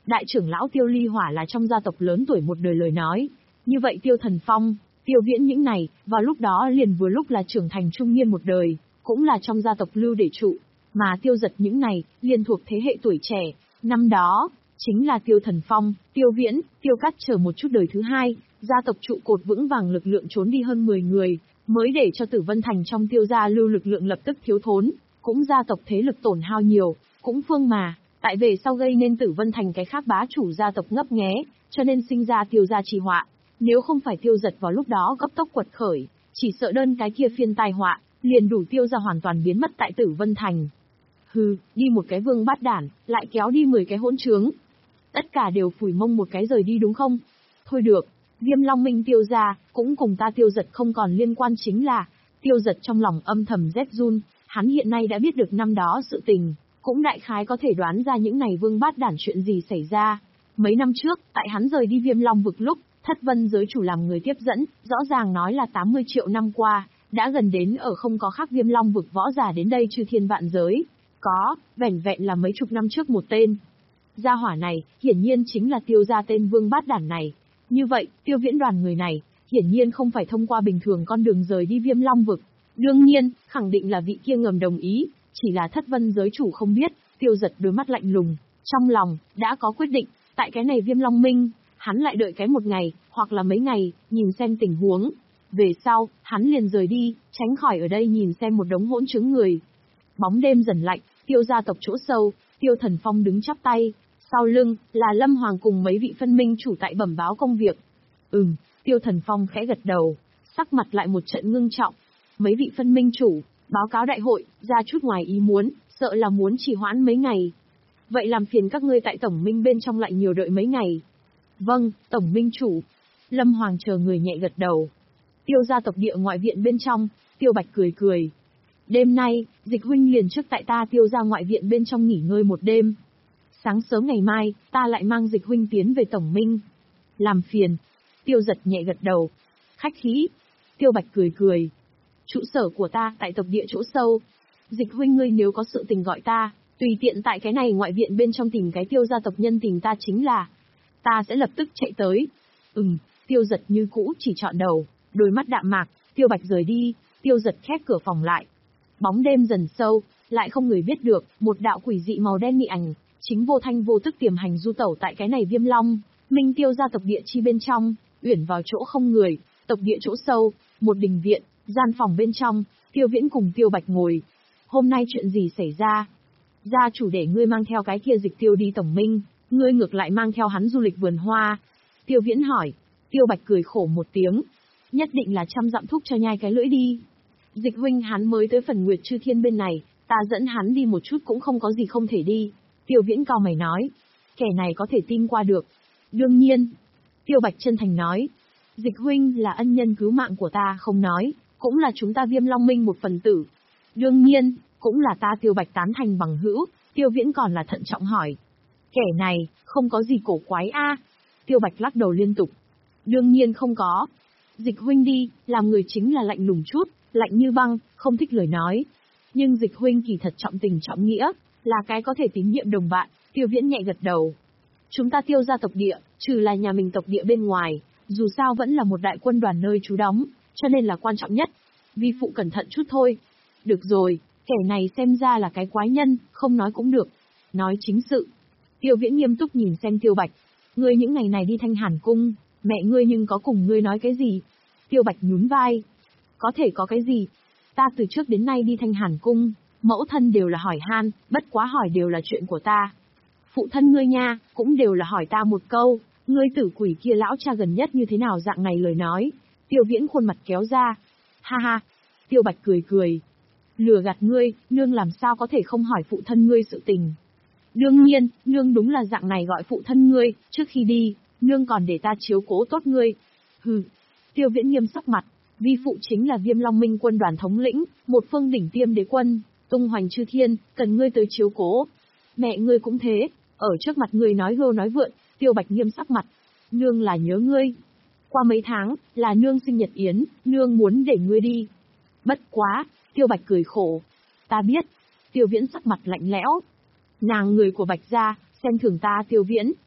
đại trưởng lão Tiêu Ly Hỏa là trong gia tộc lớn tuổi một đời lời nói. Như vậy Tiêu Thần Phong, Tiêu Viễn những này, vào lúc đó liền vừa lúc là trưởng thành trung niên một đời, cũng là trong gia tộc lưu để trụ. Mà Tiêu Giật những này, liền thuộc thế hệ tuổi trẻ, năm đó, chính là Tiêu Thần Phong, Tiêu Viễn, Tiêu Cát chờ một chút đời thứ hai, gia tộc trụ cột vững vàng lực lượng trốn đi hơn mười người, mới để cho Tử Vân Thành trong Tiêu gia lưu lực lượng lập tức thiếu thốn, cũng gia tộc thế lực tổn hao nhiều, cũng phương mà, tại về sau gây nên Tử Vân Thành cái khác bá chủ gia tộc ngấp nghé, cho nên sinh ra Tiêu gia trì họa. Nếu không phải Tiêu Giật vào lúc đó gấp tốc quật khởi, chỉ sợ đơn cái kia phiên tai họa, liền đủ Tiêu gia hoàn toàn biến mất tại Tử Vân Thành. Hừ, đi một cái vương bát đản, lại kéo đi mười cái hỗn trướng. Tất cả đều phủi mông một cái rời đi đúng không? Thôi được, Viêm Long Minh Tiêu gia, cũng cùng ta Tiêu Giật không còn liên quan chính là, Tiêu Giật trong lòng âm thầm rét run, hắn hiện nay đã biết được năm đó sự tình, cũng đại khái có thể đoán ra những này vương bát đản chuyện gì xảy ra. Mấy năm trước, tại hắn rời đi Viêm Long vực lúc, Thất Vân giới chủ làm người tiếp dẫn, rõ ràng nói là tám mươi triệu năm qua, đã gần đến ở không có khác Viêm Long vực võ giả đến đây chư thiên vạn giới. Có, vẻn vẹn là mấy chục năm trước một tên. Gia hỏa này, hiển nhiên chính là Tiêu gia tên vương bát đản này. Như vậy, Tiêu Viễn đoàn người này, hiển nhiên không phải thông qua bình thường con đường rời đi Viêm Long vực. Đương nhiên, khẳng định là vị kia ngầm đồng ý, chỉ là Thất Vân giới chủ không biết, Tiêu Giật đôi mắt lạnh lùng, trong lòng, đã có quyết định, tại cái này Viêm Long Minh, hắn lại đợi cái một ngày, hoặc là mấy ngày, nhìn xem tình huống. Về sau, hắn liền rời đi, tránh khỏi ở đây nhìn xem một đống hỗn trứng người. Bóng đêm dần lạnh, Tiêu gia tộc chỗ sâu, Tiêu Thần Phong đứng chắp tay, sau lưng, là Lâm Hoàng cùng mấy vị phân minh chủ tại bẩm báo công việc. Ừm, Tiêu Thần Phong khẽ gật đầu, sắc mặt lại một trận ngưng trọng. Mấy vị phân minh chủ, báo cáo đại hội, ra chút ngoài ý muốn, sợ là muốn trì hoãn mấy ngày. Vậy làm phiền các ngươi tại tổng minh bên trong lại nhiều đợi mấy ngày. Vâng, tổng minh chủ. Lâm Hoàng chờ người nhẹ gật đầu. Tiêu gia tộc địa ngoại viện bên trong, Tiêu Bạch cười cười. Đêm nay, Dịch huynh liền trước tại ta Tiêu gia ngoại viện bên trong nghỉ ngơi một đêm. Sáng sớm ngày mai, ta lại mang Dịch huynh tiến về tổng minh. Làm phiền. Tiêu Giật nhẹ gật đầu. Khách khí. Tiêu Bạch cười cười. Trụ sở của ta tại tộc địa chỗ sâu. Dịch huynh ngươi nếu có sự tình gọi ta, tùy tiện tại cái này ngoại viện bên trong tìm cái Tiêu gia tộc nhân tìm ta chính là. Ta sẽ lập tức chạy tới. Ừm, Tiêu Giật như cũ chỉ chọn đầu, đôi mắt đạm mạc, Tiêu Bạch rời đi, Tiêu Giật khép cửa phòng lại. Bóng đêm dần sâu, lại không người biết được, một đạo quỷ dị màu đen mị ảnh, chính vô thanh vô tức tiềm hành du tẩu tại cái này Viêm Long Minh Tiêu gia tộc địa chi bên trong, uyển vào chỗ không người, tộc địa chỗ sâu, một đình viện, gian phòng bên trong, Tiêu Viễn cùng Tiêu Bạch ngồi. Hôm nay chuyện gì xảy ra? Gia chủ để ngươi mang theo cái kia Dịch Tiêu đi tổng minh, ngươi ngược lại mang theo hắn du lịch vườn hoa. Tiêu Viễn hỏi. Tiêu Bạch cười khổ một tiếng. Nhất định là trăm dặm thúc cho nhai cái lưỡi đi. Dịch huynh hắn mới tới phần Nguyệt Chư Thiên bên này, ta dẫn hắn đi một chút cũng không có gì không thể đi. Tiêu Viễn cau mày nói. Kẻ này có thể tin qua được. Đương nhiên. Tiêu Bạch chân thành nói. Dịch huynh là ân nhân cứu mạng của ta không nói, cũng là chúng ta Viêm Long Minh một phần tử. Đương nhiên, cũng là ta Tiêu Bạch tán thành bằng hữu. Tiêu Viễn còn là thận trọng hỏi. Kẻ này, không có gì cổ quái a? Tiêu Bạch lắc đầu liên tục. Đương nhiên không có. Dịch huynh đi, làm người chính là lạnh lùng chút, lạnh như băng, không thích lời nói. Nhưng Dịch huynh kỳ thật trọng tình trọng nghĩa, là cái có thể tín nhiệm đồng bạn. Tiêu Viễn nhẹ gật đầu. Chúng ta Tiêu gia tộc địa, trừ là nhà mình tộc địa bên ngoài, dù sao vẫn là một đại quân đoàn nơi trú đóng, cho nên là quan trọng nhất. Vi phụ cẩn thận chút thôi. Được rồi, kẻ này xem ra là cái quái nhân, không nói cũng được. Nói chính sự. Tiêu Viễn nghiêm túc nhìn xem Tiêu Bạch. Ngươi những ngày này đi Thanh Hàn cung, mẹ ngươi nhưng có cùng ngươi nói cái gì? Tiêu Bạch nhún vai. Có thể có cái gì? Ta từ trước đến nay đi Thanh Hàn cung, mẫu thân đều là hỏi han, bất quá hỏi đều là chuyện của ta. Phụ thân ngươi nha, cũng đều là hỏi ta một câu, ngươi tử quỷ kia lão cha gần nhất như thế nào dạng này lời nói. Tiêu Viễn khuôn mặt kéo ra. Ha ha. Tiêu Bạch cười cười. Lừa gạt ngươi, nương làm sao có thể không hỏi phụ thân ngươi sự tình. Đương nhiên, nương đúng là dạng này gọi phụ thân ngươi, trước khi đi, nương còn để ta chiếu cố tốt ngươi. Hừ. Tiêu Viễn nghiêm sắc mặt, vi phụ chính là Viêm Long Minh quân đoàn thống lĩnh, một phương đỉnh tiêm đế quân, tung hoành chư thiên, cần ngươi tới chiếu cố. Mẹ ngươi cũng thế, ở trước mặt ngươi nói gâu nói vượn. Tiêu Bạch nghiêm sắc mặt. Nương là nhớ ngươi. Qua mấy tháng, là nương sinh nhật yến, nương muốn để ngươi đi. Bất quá, Tiêu Bạch cười khổ. Ta biết. Tiêu Viễn sắc mặt lạnh lẽo. Nàng người của Bạch gia, xem thường ta Tiêu Viễn,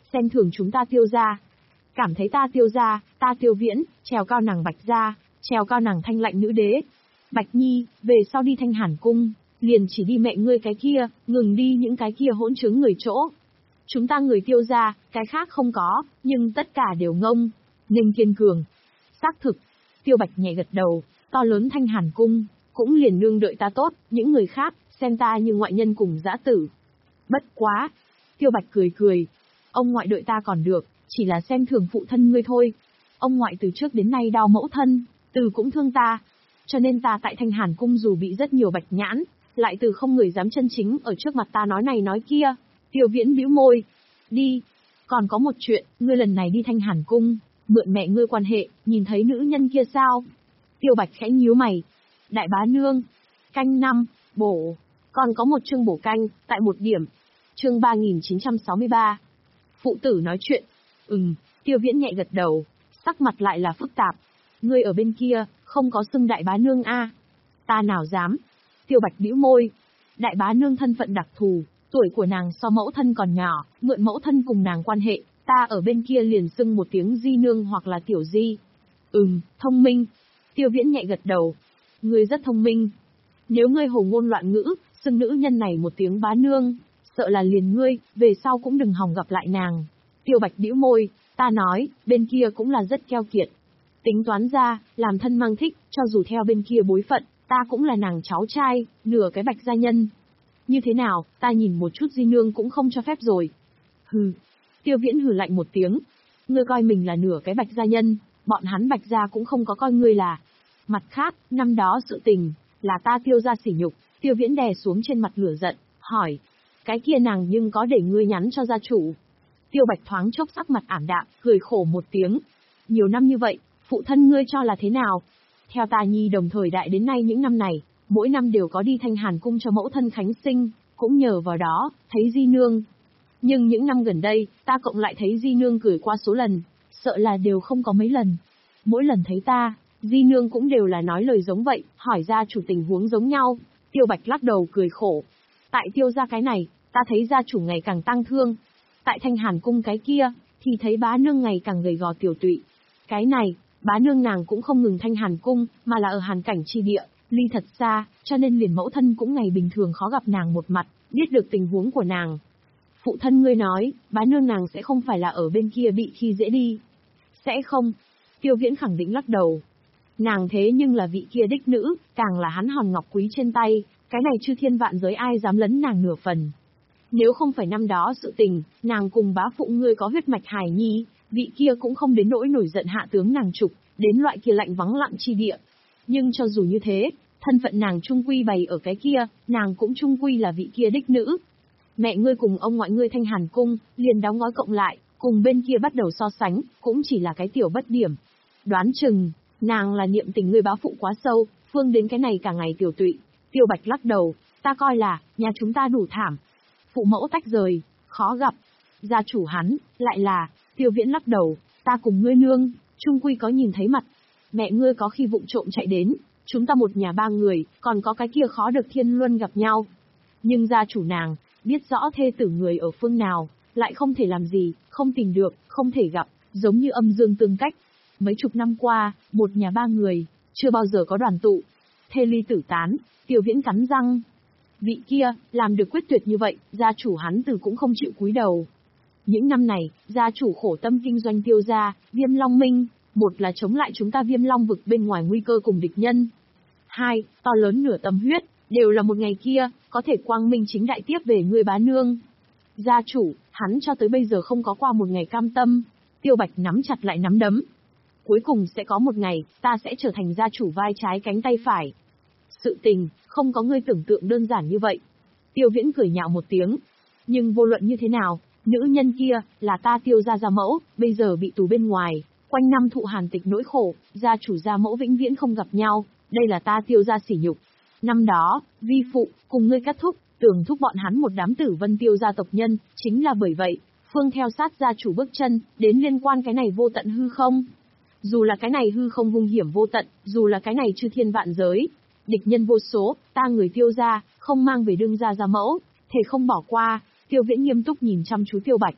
xem thường chúng ta Tiêu gia. Cảm thấy ta Tiêu gia, ta Tiêu Viễn, trèo cao nàng Bạch gia, trèo cao nàng Thanh Lạnh nữ đế. Bạch Nhi, về sau đi Thanh Hàn cung, liền chỉ đi mẹ ngươi cái kia, ngừng đi những cái kia hỗn trướng người chỗ. Chúng ta người Tiêu gia, cái khác không có, nhưng tất cả đều ngông, nên kiên cường. Xác thực, Tiêu Bạch nhẹ gật đầu, to lớn Thanh Hàn cung, cũng liền nương đợi ta tốt, những người khác, xem ta như ngoại nhân cùng dã tử. Bất quá, Tiêu Bạch cười cười, ông ngoại đợi ta còn được, chỉ là xem thường phụ thân ngươi thôi. Ông ngoại từ trước đến nay đau mẫu thân, từ cũng thương ta, cho nên ta tại Thanh Hàn cung dù bị rất nhiều bạch nhãn, lại từ không người dám chân chính ở trước mặt ta nói này nói kia. Tiêu Viễn bĩu môi, đi, còn có một chuyện, ngươi lần này đi Thanh Hàn cung, mượn mẹ ngươi quan hệ, nhìn thấy nữ nhân kia sao? Tiêu Bạch khẽ nhíu mày, đại bá nương, canh năm, bổ, còn có một chương bổ canh, tại một điểm, chương ba nghìn chín trăm sáu mươi ba. Phụ tử nói chuyện, ừm, Tiêu Viễn nhẹ gật đầu, sắc mặt lại là phức tạp. Ngươi ở bên kia, không có xưng đại bá nương a? Ta nào dám. Tiêu Bạch bĩu môi, đại bá nương thân phận đặc thù, tuổi của nàng so mẫu thân còn nhỏ, mượn mẫu thân cùng nàng quan hệ, ta ở bên kia liền xưng một tiếng di nương hoặc là tiểu di. Ừm, thông minh. Tiêu Viễn nhẹ gật đầu. Ngươi rất thông minh. Nếu ngươi hồ ngôn loạn ngữ, xưng nữ nhân này một tiếng bá nương, sợ là liền ngươi, về sau cũng đừng hòng gặp lại nàng. Tiêu Bạch bĩu môi, ta nói, bên kia cũng là rất keo kiệt. Tính toán ra, làm thân mang thích, cho dù theo bên kia bối phận, ta cũng là nàng cháu trai, nửa cái Bạch gia nhân. Như thế nào, ta nhìn một chút di nương cũng không cho phép rồi. Hừ. Tiêu Viễn hừ lạnh một tiếng. Ngươi coi mình là nửa cái Bạch gia nhân, bọn hắn Bạch gia cũng không có coi ngươi là. Mặt khác, năm đó sự tình, là ta Tiêu gia sỉ nhục. Tiêu Viễn đè xuống trên mặt lửa giận, hỏi. Cái kia nàng nhưng có để ngươi nhắn cho gia chủ. Tiêu Bạch thoáng chốc sắc mặt ảm đạm, cười khổ một tiếng. Nhiều năm như vậy, phụ thân ngươi cho là thế nào? Theo ta nhi đồng thời đại đến nay những năm này, mỗi năm đều có đi Thanh Hàn cung cho mẫu thân khánh sinh, cũng nhờ vào đó, thấy di nương. Nhưng những năm gần đây, ta cộng lại thấy di nương cười qua số lần, sợ là đều không có mấy lần. Mỗi lần thấy ta, di nương cũng đều là nói lời giống vậy, hỏi ra chủ tình huống giống nhau. Tiêu Bạch lắc đầu cười khổ. Tại Tiêu gia cái này, ta thấy gia chủ ngày càng tăng thương. Tại Thanh Hàn cung cái kia, thì thấy bá nương ngày càng gầy gò tiểu tụy. Cái này, bá nương nàng cũng không ngừng Thanh Hàn cung, mà là ở Hàn cảnh chi địa, ly thật xa, cho nên liền mẫu thân cũng ngày bình thường khó gặp nàng một mặt, biết được tình huống của nàng. Phụ thân ngươi nói, bá nương nàng sẽ không phải là ở bên kia bị khi dễ đi. Sẽ không. Tiêu Viễn khẳng định lắc đầu. Nàng thế nhưng là vị kia đích nữ, càng là hắn hòn ngọc quý trên tay, cái này chư thiên vạn giới ai dám lấn nàng nửa phần. Nếu không phải năm đó sự tình, nàng cùng bá phụ ngươi có huyết mạch hài nhi, vị kia cũng không đến nỗi nổi giận hạ tướng nàng trục, đến loại kia lạnh vắng lặng chi địa. Nhưng cho dù như thế, thân phận nàng trung quy bày ở cái kia, nàng cũng trung quy là vị kia đích nữ. Mẹ ngươi cùng ông ngoại ngươi Thanh Hàn cung, liền đóng gói cộng lại, cùng bên kia bắt đầu so sánh, cũng chỉ là cái tiểu bất điểm. Đoán chừng, nàng là niệm tình ngươi bá phụ quá sâu, phương đến cái này cả ngày tiểu tụy. Tiêu Bạch lắc đầu, ta coi là, nhà chúng ta đủ thảm. Phụ mẫu tách rời, khó gặp. Gia chủ hắn, lại là, Tiêu Viễn lắc đầu, ta cùng ngươi nương, chung quy có nhìn thấy mặt. Mẹ ngươi có khi vụng trộm chạy đến, chúng ta một nhà ba người, còn có cái kia khó được thiên luân gặp nhau. Nhưng gia chủ nàng, biết rõ thê tử người ở phương nào, lại không thể làm gì, không tìm được, không thể gặp, giống như âm dương tương cách. Mấy chục năm qua, một nhà ba người, chưa bao giờ có đoàn tụ. Thê ly tử tán, Tiêu Viễn cắn răng. Vị kia, làm được quyết tuyệt như vậy, gia chủ hắn từ cũng không chịu cúi đầu. Những năm này, gia chủ khổ tâm kinh doanh Tiêu gia, Viêm Long Minh, một là chống lại chúng ta Viêm Long vực bên ngoài nguy cơ cùng địch nhân. Hai, to lớn nửa tâm huyết, đều là một ngày kia, có thể quang minh chính đại tiếp về ngươi bá nương. Gia chủ, hắn cho tới bây giờ không có qua một ngày cam tâm. Tiêu Bạch nắm chặt lại nắm đấm. Cuối cùng sẽ có một ngày, ta sẽ trở thành gia chủ vai trái cánh tay phải. Sự tình, không có ngươi tưởng tượng đơn giản như vậy. Tiêu Viễn cười nhạo một tiếng. Nhưng vô luận như thế nào, nữ nhân kia, là ta Tiêu gia gia mẫu, bây giờ bị tù bên ngoài, quanh năm thụ hàn tịch nỗi khổ, gia chủ gia mẫu vĩnh viễn không gặp nhau, đây là ta Tiêu gia sỉ nhục. Năm đó, vi phụ, cùng ngươi cắt thúc, tưởng thúc bọn hắn một đám tử vân Tiêu gia tộc nhân, chính là bởi vậy, phương theo sát gia chủ bước chân, đến liên quan cái này vô tận hư không. Dù là cái này hư không hung hiểm vô tận, dù là cái này chư thiên vạn giới, địch nhân vô số, ta người Tiêu gia, không mang về đương gia gia mẫu, thể không bỏ qua. Tiêu Viễn nghiêm túc nhìn chăm chú Tiêu Bạch.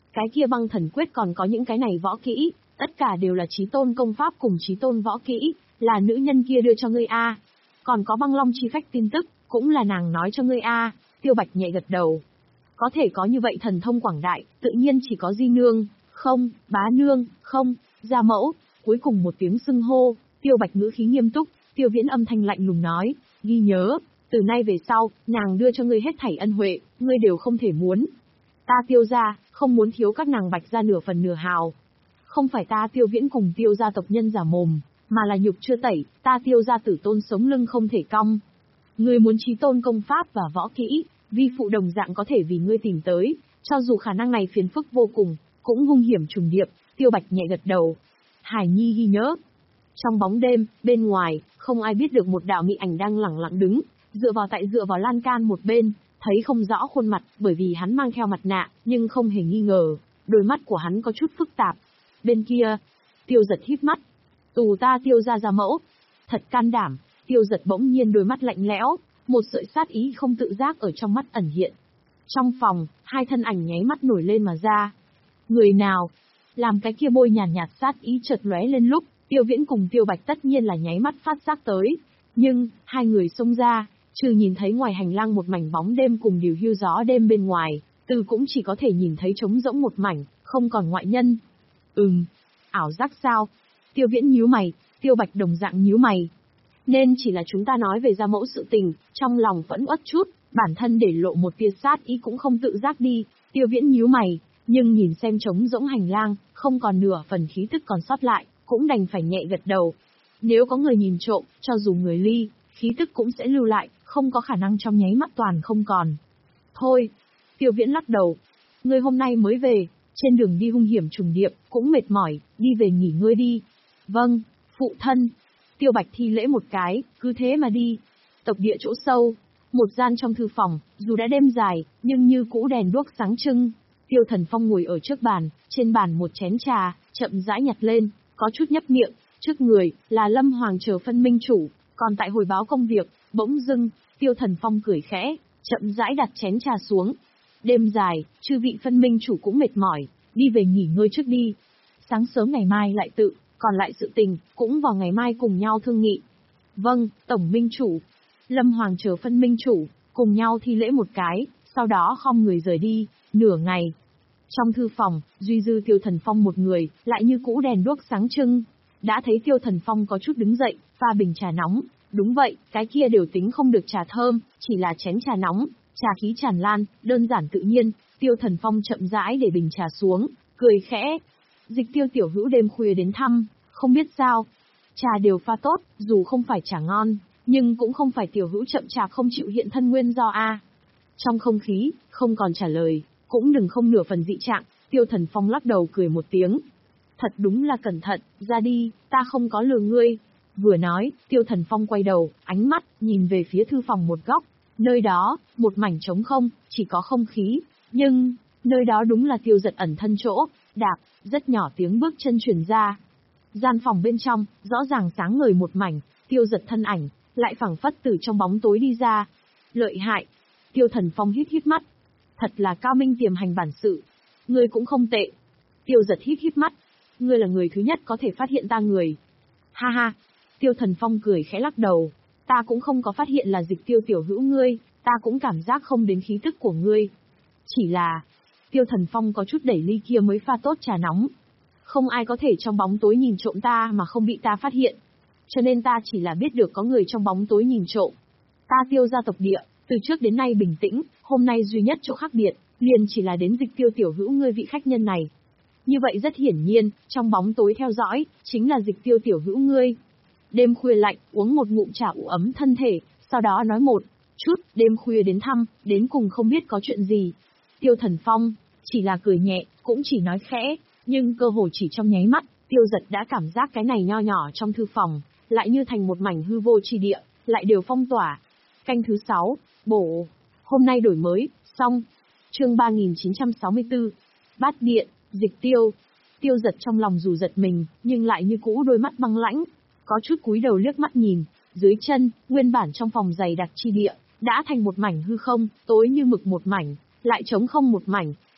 Cái kia băng thần quyết còn có những cái này võ kỹ, tất cả đều là chí tôn công pháp cùng chí tôn võ kỹ, là nữ nhân kia đưa cho ngươi a. Còn có băng long chi phách tin tức, cũng là nàng nói cho ngươi a. Tiêu Bạch nhẹ gật đầu. Có thể có như vậy thần thông quảng đại, tự nhiên chỉ có Di Nương, không, Bá Nương, không, Gia Mẫu. Cuối cùng một tiếng xưng hô, Tiêu Bạch ngữ khí nghiêm túc, Tiêu Viễn âm thanh lạnh lùng nói, ghi nhớ, từ nay về sau, nàng đưa cho ngươi hết thảy ân huệ, ngươi đều không thể muốn. Ta Tiêu gia, không muốn thiếu các nàng Bạch gia nửa phần nửa hào. Không phải ta Tiêu Viễn cùng Tiêu gia tộc nhân giả mồm, mà là nhục chưa tẩy, ta Tiêu gia tử tôn sống lưng không thể cong. Ngươi muốn chí tôn công pháp và võ kỹ, vi phụ đồng dạng có thể vì ngươi tìm tới, cho dù khả năng này phiền phức vô cùng, cũng hung hiểm trùng điệp. Tiêu Bạch nhẹ gật đầu. Hải Nhi ghi nhớ. Trong bóng đêm, bên ngoài, không ai biết được một đạo mị ảnh đang lẳng lặng đứng, dựa vào tại dựa vào lan can một bên, thấy không rõ khuôn mặt, bởi vì hắn mang theo mặt nạ, nhưng không hề nghi ngờ, đôi mắt của hắn có chút phức tạp. Bên kia, Tiêu Giật híp mắt. Tù ta Tiêu gia gia mẫu. Thật can đảm. Tiêu Giật bỗng nhiên đôi mắt lạnh lẽo, một sợi sát ý không tự giác ở trong mắt ẩn hiện. Trong phòng, hai thân ảnh nháy mắt nổi lên mà ra. Người nào? Làm cái kia bôi nhàn nhạt, nhạt sát ý chợt lóe lên lúc, Tiêu Viễn cùng Tiêu Bạch tất nhiên là nháy mắt phát giác tới. Nhưng, hai người xông ra, trừ nhìn thấy ngoài hành lang một mảnh bóng đêm cùng điều hưu gió đêm bên ngoài, từ cũng chỉ có thể nhìn thấy trống rỗng một mảnh, không còn ngoại nhân. Ừm, ảo giác sao? Tiêu Viễn nhíu mày, Tiêu Bạch đồng dạng nhíu mày. Nên chỉ là chúng ta nói về gia mẫu sự tình, trong lòng vẫn uất chút, bản thân để lộ một tia sát ý cũng không tự giác đi. Tiêu Viễn nhíu mày, nhưng nhìn xem trống rỗng hành lang, không còn nửa phần khí tức còn sót lại, cũng đành phải nhẹ gật đầu. Nếu có người nhìn trộm, cho dù người ly, khí tức cũng sẽ lưu lại, không có khả năng trong nháy mắt toàn không còn. Thôi, Tiêu Viễn lắc đầu. Ngươi hôm nay mới về, trên đường đi hung hiểm trùng điệp, cũng mệt mỏi, đi về nghỉ ngơi đi. Vâng, phụ thân. Tiêu Bạch thi lễ một cái, cứ thế mà đi. Tộc địa chỗ sâu, một gian trong thư phòng, dù đã đêm dài, nhưng như cũ đèn đuốc sáng trưng. Tiêu Thần Phong ngồi ở trước bàn, trên bàn một chén trà, chậm rãi nhặt lên, có chút nhấp miệng, trước người, là Lâm Hoàng chờ phân minh chủ, còn tại hồi báo công việc, bỗng dưng, Tiêu Thần Phong cười khẽ, chậm rãi đặt chén trà xuống. Đêm dài, chư vị phân minh chủ cũng mệt mỏi, đi về nghỉ ngơi trước đi. Sáng sớm ngày mai lại tự, còn lại sự tình, cũng vào ngày mai cùng nhau thương nghị. Vâng, Tổng Minh Chủ. Lâm Hoàng chờ phân minh chủ, cùng nhau thi lễ một cái, sau đó khom người rời đi, nửa ngày. Trong thư phòng, duy dư Tiêu Thần Phong một người, lại như cũ đèn đuốc sáng trưng. Đã thấy Tiêu Thần Phong có chút đứng dậy, pha bình trà nóng. Đúng vậy, cái kia đều tính không được trà thơm, chỉ là chén trà nóng, trà khí tràn lan, đơn giản tự nhiên. Tiêu Thần Phong chậm rãi để bình trà xuống, cười khẽ. Dịch Tiêu tiểu hữu đêm khuya đến thăm, không biết sao. Trà đều pha tốt, dù không phải trà ngon, nhưng cũng không phải tiểu hữu chậm chạp không chịu hiện thân nguyên do a. Trong không khí, không còn trả lời, cũng đừng không nửa phần dị trạng, Tiêu Thần Phong lắc đầu cười một tiếng. Thật đúng là cẩn thận, ra đi, ta không có lừa ngươi. Vừa nói, Tiêu Thần Phong quay đầu, ánh mắt, nhìn về phía thư phòng một góc. Nơi đó, một mảnh trống không, chỉ có không khí. Nhưng, nơi đó đúng là Tiêu Giật ẩn thân chỗ, đạp, rất nhỏ tiếng bước chân truyền ra. Gian phòng bên trong, rõ ràng sáng ngời một mảnh, Tiêu Giật thân ảnh, lại phảng phất từ trong bóng tối đi ra. Lợi hại. Tiêu Thần Phong hít hít mắt. Thật là cao minh tiềm hành bản sự. Ngươi cũng không tệ. Tiêu Giật hít hít mắt. Ngươi là người thứ nhất có thể phát hiện ta người. Ha ha. Tiêu Thần Phong cười khẽ lắc đầu. Ta cũng không có phát hiện là Dịch Tiêu tiểu hữu ngươi, ta cũng cảm giác không đến khí tức của ngươi. Chỉ là... Tiêu Thần Phong có chút đẩy ly kia mới pha tốt trà nóng. Không ai có thể trong bóng tối nhìn trộm ta mà không bị ta phát hiện. Cho nên ta chỉ là biết được có người trong bóng tối nhìn trộm. Ta Tiêu gia tộc địa, từ trước đến nay bình tĩnh, hôm nay duy nhất chỗ khác biệt, liền chỉ là đến Dịch Tiêu tiểu hữu ngươi vị khách nhân này. Như vậy rất hiển nhiên, trong bóng tối theo dõi, chính là Dịch Tiêu tiểu hữu ngươi. Đêm khuya lạnh, uống một ngụm trà ủ ấm thân thể, sau đó nói một chút, đêm khuya đến thăm, đến cùng không biết có chuyện gì. Tiêu Thần Phong, chỉ là cười nhẹ, cũng chỉ nói khẽ, nhưng cơ hồ chỉ trong nháy mắt, Tiêu Giật đã cảm giác cái này nho nhỏ trong thư phòng, lại như thành một mảnh hư vô chi địa, lại đều phong tỏa. Canh thứ sáu, bổ. Hôm nay đổi mới, xong. Chương ba nghìn chín trăm sáu mươi tư. Bát điện, Dịch Tiêu. Tiêu Giật trong lòng dù giật mình, nhưng lại như cũ đôi mắt băng lãnh, có chút cúi đầu liếc mắt nhìn, dưới chân, nguyên bản trong phòng dày đặc chi địa, đã thành một mảnh hư không, tối như mực một mảnh, lại trống không một mảnh.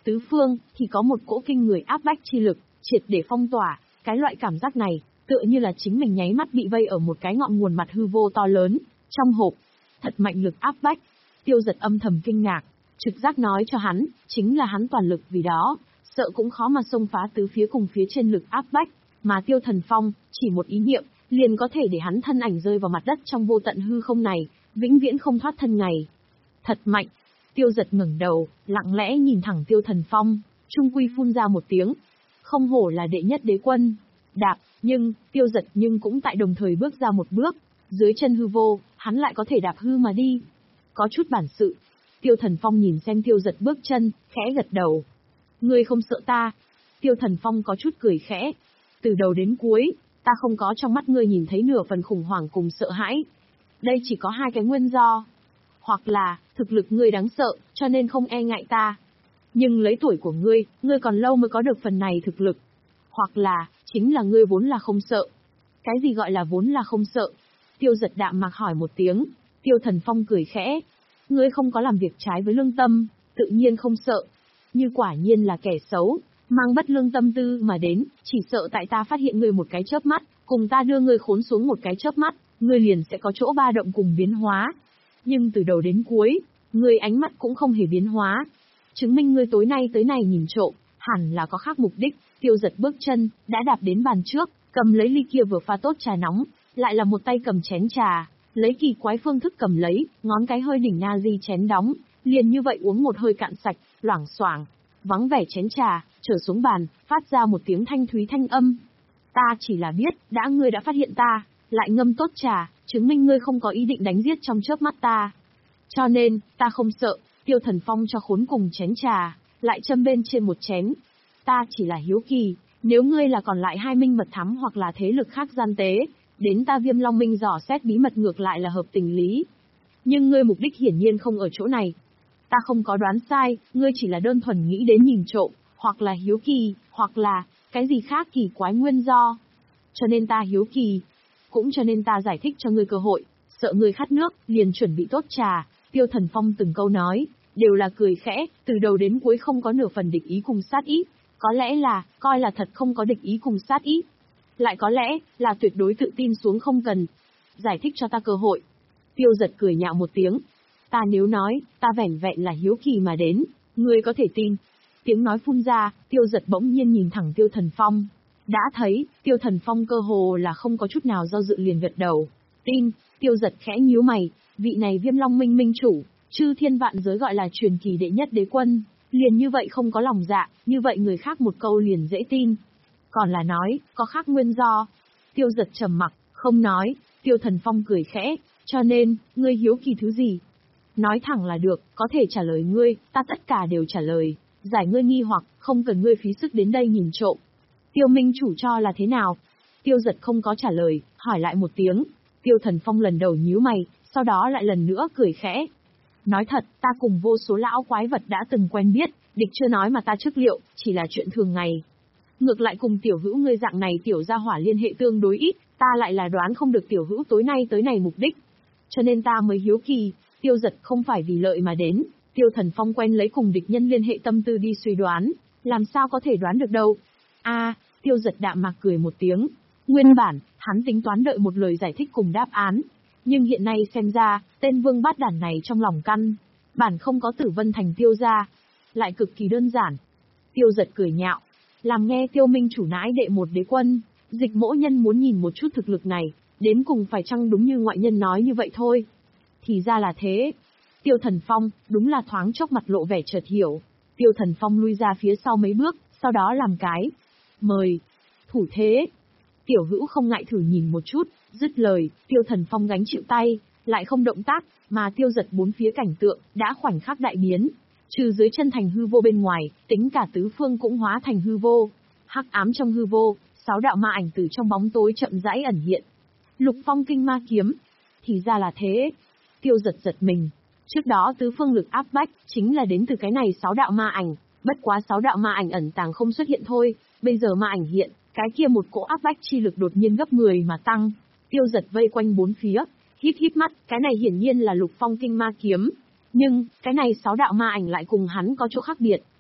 tứ phương thì có một cỗ kinh người áp bách chi lực, triệt để phong tỏa, cái loại cảm giác này, tựa như là chính mình nháy mắt bị vây ở một cái ngọn nguồn mặt hư vô to lớn, trong hộp. Thật mạnh lực áp bách. Tiêu Giật âm thầm kinh ngạc, trực giác nói cho hắn, chính là hắn toàn lực vì đó, sợ cũng khó mà xông phá tứ phía cùng phía trên lực áp bách, mà Tiêu Thần Phong, chỉ một ý niệm, liền có thể để hắn thân ảnh rơi vào mặt đất trong vô tận hư không này, vĩnh viễn không thoát thân ngày. Thật mạnh. Tiêu Giật ngẩng đầu, lặng lẽ nhìn thẳng Tiêu Thần Phong, trung quy phun ra một tiếng. Không hổ là đệ nhất đế quân. Đạp, nhưng, Tiêu Giật nhưng cũng tại đồng thời bước ra một bước, dưới chân hư vô, hắn lại có thể đạp hư mà đi. Có chút bản sự. Tiêu Thần Phong nhìn xem Tiêu Giật bước chân, khẽ gật đầu. Ngươi không sợ ta? Tiêu Thần Phong có chút cười khẽ. Từ đầu đến cuối, ta không có trong mắt ngươi nhìn thấy nửa phần khủng hoảng cùng sợ hãi. Đây chỉ có hai cái nguyên do. Hoặc là, thực lực ngươi đáng sợ, cho nên không e ngại ta. Nhưng lấy tuổi của ngươi, ngươi còn lâu mới có được phần này thực lực. Hoặc là, chính là ngươi vốn là không sợ. Cái gì gọi là vốn là không sợ? Tiêu Giật đạm mạc hỏi một tiếng. Tiêu Thần Phong cười khẽ. Ngươi không có làm việc trái với lương tâm, tự nhiên không sợ. Như quả nhiên là kẻ xấu, mang bất lương tâm tư mà đến, chỉ sợ tại ta phát hiện ngươi một cái chớp mắt, cùng ta đưa ngươi khốn xuống một cái chớp mắt, ngươi liền sẽ có chỗ ba động cùng biến hóa. Nhưng từ đầu đến cuối, ngươi ánh mắt cũng không hề biến hóa. Chứng minh ngươi tối nay tới này nhìn trộm, hẳn là có khác mục đích. Tiêu Giật bước chân, đã đạp đến bàn trước, cầm lấy ly kia vừa pha tốt trà nóng, lại là một tay cầm chén trà, lấy kỳ quái phương thức cầm lấy, ngón cái hơi đỉnh na di chén đóng, liền như vậy uống một hơi cạn sạch, loảng xoảng, vắng vẻ chén trà, trở xuống bàn, phát ra một tiếng thanh thúy thanh âm. Ta chỉ là biết, đã ngươi đã phát hiện ta, lại ngâm tốt trà, chứng minh ngươi không có ý định đánh giết trong chớp mắt ta. Cho nên, ta không sợ. Tiêu Thần Phong cho khốn cùng chén trà, lại châm bên trên một chén. Ta chỉ là hiếu kỳ, nếu ngươi là còn lại hai minh mật thám hoặc là thế lực khác gian tế, đến ta Viêm Long Minh dò xét bí mật ngược lại là hợp tình lý. Nhưng ngươi mục đích hiển nhiên không ở chỗ này. Ta không có đoán sai, ngươi chỉ là đơn thuần nghĩ đến nhìn trộm, hoặc là hiếu kỳ, hoặc là, cái gì khác kỳ quái nguyên do. Cho nên ta hiếu kỳ, cũng cho nên ta giải thích cho ngươi cơ hội, sợ ngươi khát nước, liền chuẩn bị tốt trà. Tiêu Thần Phong từng câu nói, đều là cười khẽ, từ đầu đến cuối không có nửa phần địch ý cùng sát ý. Có lẽ là, coi là thật không có địch ý cùng sát ý. Lại có lẽ, là tuyệt đối tự tin xuống không cần. Giải thích cho ta cơ hội. Tiêu Giật cười nhạo một tiếng. Ta nếu nói, ta vẻn vẹn là hiếu kỳ mà đến, ngươi có thể tin. Tiếng nói phun ra, Tiêu Giật bỗng nhiên nhìn thẳng Tiêu Thần Phong. Đã thấy, Tiêu Thần Phong cơ hồ là không có chút nào do dự liền gật đầu. Tin. Tiêu Giật khẽ nhíu mày, vị này Viêm Long Minh minh chủ, chư thiên vạn giới gọi là truyền kỳ đệ nhất đế quân, liền như vậy không có lòng dạ, như vậy người khác một câu liền dễ tin. Còn là nói, có khác nguyên do. Tiêu Giật trầm mặc, không nói. Tiêu Thần Phong cười khẽ, cho nên, ngươi hiếu kỳ thứ gì? Nói thẳng là được, có thể trả lời ngươi, ta tất cả đều trả lời. Giải ngươi nghi hoặc, không cần ngươi phí sức đến đây nhìn trộm. Tiêu Minh chủ cho là thế nào? Tiêu Giật không có trả lời, hỏi lại một tiếng. Tiêu Thần Phong lần đầu nhíu mày, sau đó lại lần nữa cười khẽ. Nói thật, ta cùng vô số lão quái vật đã từng quen biết, địch chưa nói mà ta trước liệu, chỉ là chuyện thường ngày. Ngược lại cùng tiểu hữu ngươi dạng này tiểu gia hỏa liên hệ tương đối ít, ta lại là đoán không được tiểu hữu tối nay tới này mục đích. Cho nên ta mới hiếu kỳ. Tiêu Giật không phải vì lợi mà đến, Tiêu Thần Phong quen lấy cùng địch nhân liên hệ tâm tư đi suy đoán, làm sao có thể đoán được đâu. A, à, Tiêu Giật đạm mạc cười một tiếng. Nguyên bản, hắn tính toán đợi một lời giải thích cùng đáp án. Nhưng hiện nay xem ra, tên vương bát đản này trong lòng căn, bản không có Tử Vân Thành Tiêu gia, lại cực kỳ đơn giản. Tiêu Giật cười nhạo, làm nghe Tiêu Minh chủ nãi đệ một đế quân, Dịch Mỗ Nhân muốn nhìn một chút thực lực này, đến cùng phải chăng đúng như ngoại nhân nói như vậy thôi. Thì ra là thế. Tiêu Thần Phong, đúng là thoáng chốc mặt lộ vẻ chợt hiểu. Tiêu Thần Phong lui ra phía sau mấy bước, sau đó làm cái. Mời. Thủ thế. Tiểu hữu không ngại thử nhìn một chút, dứt lời, Tiêu Thần Phong gánh chịu tay, lại không động tác, mà Tiêu Giật bốn phía cảnh tượng, đã khoảnh khắc đại biến. Trừ dưới chân thành hư vô bên ngoài, tính cả tứ phương cũng hóa thành hư vô. Hắc ám trong hư vô, sáu đạo ma ảnh từ trong bóng tối chậm rãi ẩn hiện. Lục Phong Kinh Ma Kiếm. Thì ra là thế. Tiêu Giật giật mình. Trước đó tứ phương lực áp bách, chính là đến từ cái này sáu đạo ma ảnh, bất quá sáu đạo ma ảnh ẩn tàng không xuất hiện thôi, bây giờ ma ảnh hiện, cái kia một cỗ áp bách chi lực đột nhiên gấp mười mà tăng. Tiêu Giật vây quanh bốn phía, híp híp mắt, cái này hiển nhiên là Lục Phong Kinh Ma Kiếm. Nhưng, cái này sáu đạo ma ảnh lại cùng hắn có chỗ khác biệt,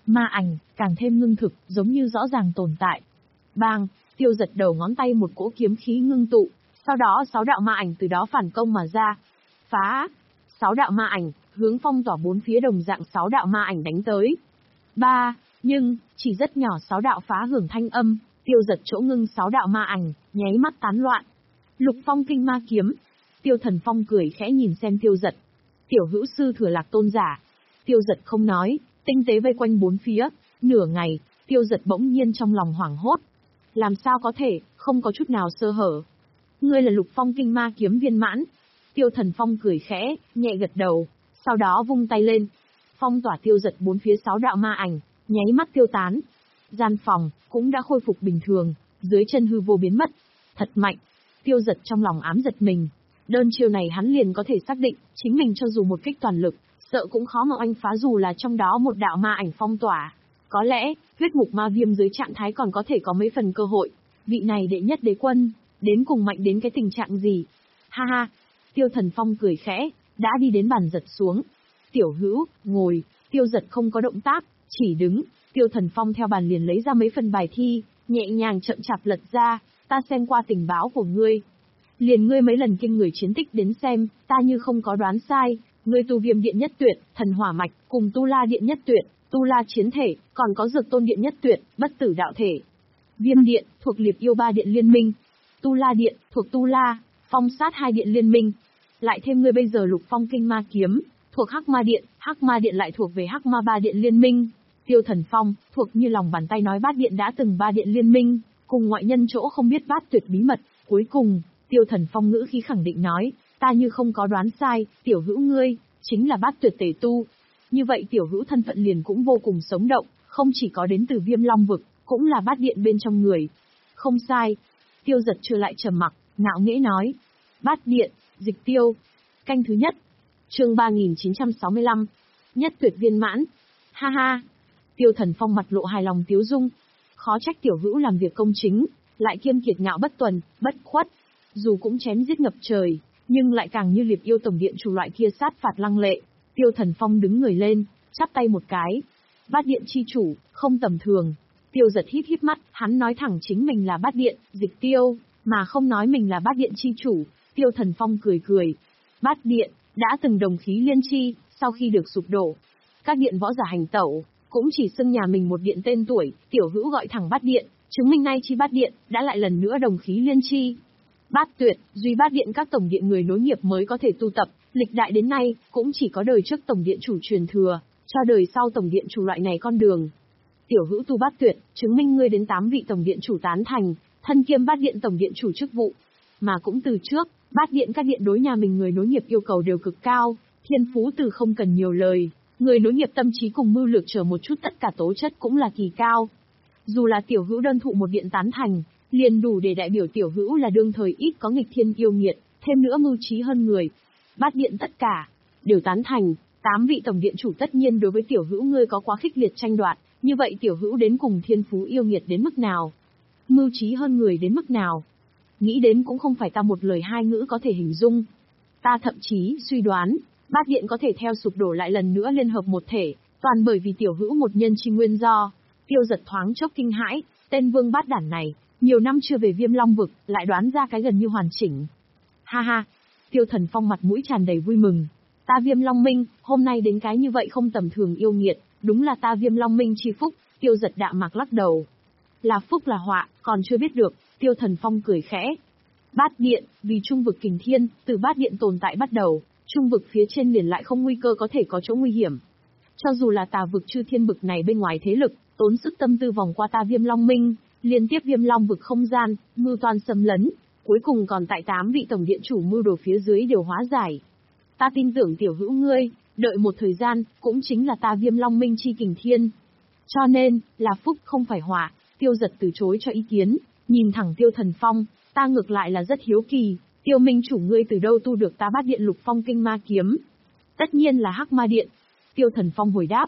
Ma ảnh, càng thêm ngưng thực, giống như rõ ràng tồn tại. Bang, Tiêu Giật đầu ngón tay một cỗ kiếm khí ngưng tụ, sau đó sáu đạo ma ảnh từ đó phản công mà ra. Phá! Sáu đạo ma ảnh, hướng phong tỏa bốn phía đồng dạng sáu đạo ma ảnh đánh tới. Ba, nhưng, chỉ rất nhỏ sáu đạo phá hưởng thanh âm, Tiêu Giật chỗ ngưng sáu đạo ma ảnh, nháy mắt tán loạn. Lục Phong Kinh Ma Kiếm. Tiêu Thần Phong cười khẽ nhìn xem Tiêu Giật. Tiểu hữu sư thừa Lạc Tôn giả. Tiêu Giật không nói, tinh tế vây quanh bốn phía, nửa ngày, Tiêu Giật bỗng nhiên trong lòng hoảng hốt. Làm sao có thể, không có chút nào sơ hở. Ngươi là Lục Phong Kinh Ma Kiếm viên mãn. Tiêu Thần Phong cười khẽ, nhẹ gật đầu, sau đó vung tay lên. Phong tỏa Tiêu Giật bốn phía sáu đạo ma ảnh, nháy mắt tiêu tán. Gian phòng, cũng đã khôi phục bình thường, dưới chân hư vô biến mất. Thật mạnh. Tiêu Giật trong lòng ám giật mình. Đơn chiêu này hắn liền có thể xác định, chính mình cho dù một kích toàn lực, sợ cũng khó mà oanh phá dù là trong đó một đạo ma ảnh phong tỏa. Có lẽ, huyết mục ma viêm dưới trạng thái còn có thể có mấy phần cơ hội. Vị này đệ nhất đế quân, đến cùng mạnh đến cái tình trạng gì? Ha ha! Tiêu Thần Phong cười khẽ, đã đi đến bàn giật xuống. Tiểu hữu, ngồi, Tiêu Giật không có động tác, chỉ đứng. Tiêu Thần Phong theo bàn liền lấy ra mấy phần bài thi, nhẹ nhàng chậm chạp lật ra, ta xem qua tình báo của ngươi. Liền ngươi mấy lần kinh người chiến tích đến xem, ta như không có đoán sai, ngươi tu Viêm Điện Nhất Tuyệt, Thần Hỏa Mạch, cùng Tu La Điện Nhất Tuyệt, Tu La Chiến Thể, còn có Dược Tôn Điện Nhất Tuyệt, Bất Tử Đạo Thể. Viêm Điện, thuộc Liệp Yêu Ba Điện Liên Minh. Tu La Điện, thuộc Tu La, Phong Sát Hai Điện Liên Minh. Lại thêm ngươi bây giờ Lục Phong Kinh Ma Kiếm, thuộc Hắc Ma Điện, Hắc Ma Điện lại thuộc về Hắc Ma Ba Điện Liên Minh. Tiêu Thần Phong, thuộc như lòng bàn tay nói Bát Điện đã từng Ba Điện Liên Minh, cùng ngoại nhân chỗ không biết bát tuyệt bí mật. Cuối cùng, Tiêu Thần Phong ngữ khí khẳng định nói, ta như không có đoán sai, tiểu hữu ngươi, chính là bát tuyệt tề tu. Như vậy tiểu hữu thân phận liền cũng vô cùng sống động, không chỉ có đến từ Viêm Long Vực, cũng là bát điện bên trong người. Không sai. Tiêu Giật chưa lại trầm mặc, ngạo nghễ nói. Bát điện, dịch tiêu. Canh thứ nhất. Chương ba nghìn chín trăm sáu mươi lăm. Nhất tuyệt viên mãn. Ha ha. Tiêu Thần Phong mặt lộ hài lòng tiếu dung. Khó trách tiểu hữu làm việc công chính, lại kiêm kiệt ngạo bất tuần, bất khuất. Dù cũng chém giết ngập trời, nhưng lại càng như Liệp Yêu tổng điện chủ loại kia sát phạt lăng lệ. Tiêu Thần Phong đứng người lên, chắp tay một cái. Bát điện chi chủ, không tầm thường. Tiêu Giật híp híp mắt, hắn nói thẳng chính mình là bát điện, dịch tiêu, mà không nói mình là bát điện chi chủ. Tiêu Thần Phong cười cười. Bát điện, đã từng đồng khí liên chi, sau khi được sụp đổ. Các điện võ giả hành tẩu, cũng chỉ xưng nhà mình một điện tên tuổi, tiểu hữu gọi thẳng bát điện, chứng minh nay chi bát điện, đã lại lần nữa đồng khí liên chi. Bát tuyệt, duy bát điện các tổng điện người nối nghiệp mới có thể tu tập, lịch đại đến nay, cũng chỉ có đời trước tổng điện chủ truyền thừa, cho đời sau tổng điện chủ loại này con đường. Tiểu hữu tu bát tuyệt, chứng minh ngươi đến tám vị tổng điện chủ tán thành, thân kiêm bát điện tổng điện chủ chức vụ. Mà cũng từ trước, bát điện các điện đối nhà mình người nối nghiệp yêu cầu đều cực cao, thiên phú từ không cần nhiều lời, người nối nghiệp tâm trí cùng mưu lược chờ một chút tất cả tố chất cũng là kỳ cao. Dù là tiểu hữu đơn thụ một điện tán thành, liền đủ để đại biểu tiểu hữu là đương thời ít có nghịch thiên yêu nghiệt, thêm nữa mưu trí hơn người. Bát điện tất cả đều tán thành, tám vị tổng điện chủ tất nhiên đối với tiểu hữu ngươi có quá khích liệt tranh đoạt, như vậy tiểu hữu đến cùng thiên phú yêu nghiệt đến mức nào, mưu trí hơn người đến mức nào, nghĩ đến cũng không phải ta một lời hai ngữ có thể hình dung. Ta thậm chí suy đoán, bát điện có thể theo sụp đổ lại lần nữa liên hợp một thể, toàn bởi vì tiểu hữu một nhân chi nguyên do. Tiêu Giật thoáng chốc kinh hãi, tên vương bát đản này, nhiều năm chưa về Viêm Long Vực, lại đoán ra cái gần như hoàn chỉnh. Ha ha, Tiêu Thần Phong mặt mũi tràn đầy vui mừng. Ta Viêm Long Minh, hôm nay đến cái như vậy không tầm thường yêu nghiệt, đúng là ta Viêm Long Minh chi phúc. Tiêu Giật đạm mạc lắc đầu. Là phúc là họa, còn chưa biết được. Tiêu Thần Phong cười khẽ. Bát điện, vì trung vực kình thiên, từ bát điện tồn tại bắt đầu, trung vực phía trên liền lại không nguy cơ có thể có chỗ nguy hiểm. Cho dù là tà vực chư thiên vực này bên ngoài thế lực, tốn sức tâm tư vòng qua ta Viêm Long Minh, liên tiếp Viêm Long vực không gian, mưu toan xâm lấn, cuối cùng còn tại tám vị tổng điện chủ mưu đồ phía dưới đều hóa giải. Ta tin tưởng tiểu hữu ngươi, đợi một thời gian, cũng chính là ta Viêm Long Minh chi kình thiên. Cho nên, là phúc không phải họa. Tiêu Giật từ chối cho ý kiến, nhìn thẳng Tiêu Thần Phong, ta ngược lại là rất hiếu kỳ, Tiêu Minh chủ ngươi từ đâu tu được ta Bát điện Lục Phong Kinh Ma Kiếm? Tất nhiên là Hắc Ma Điện. Tiêu Thần Phong hồi đáp.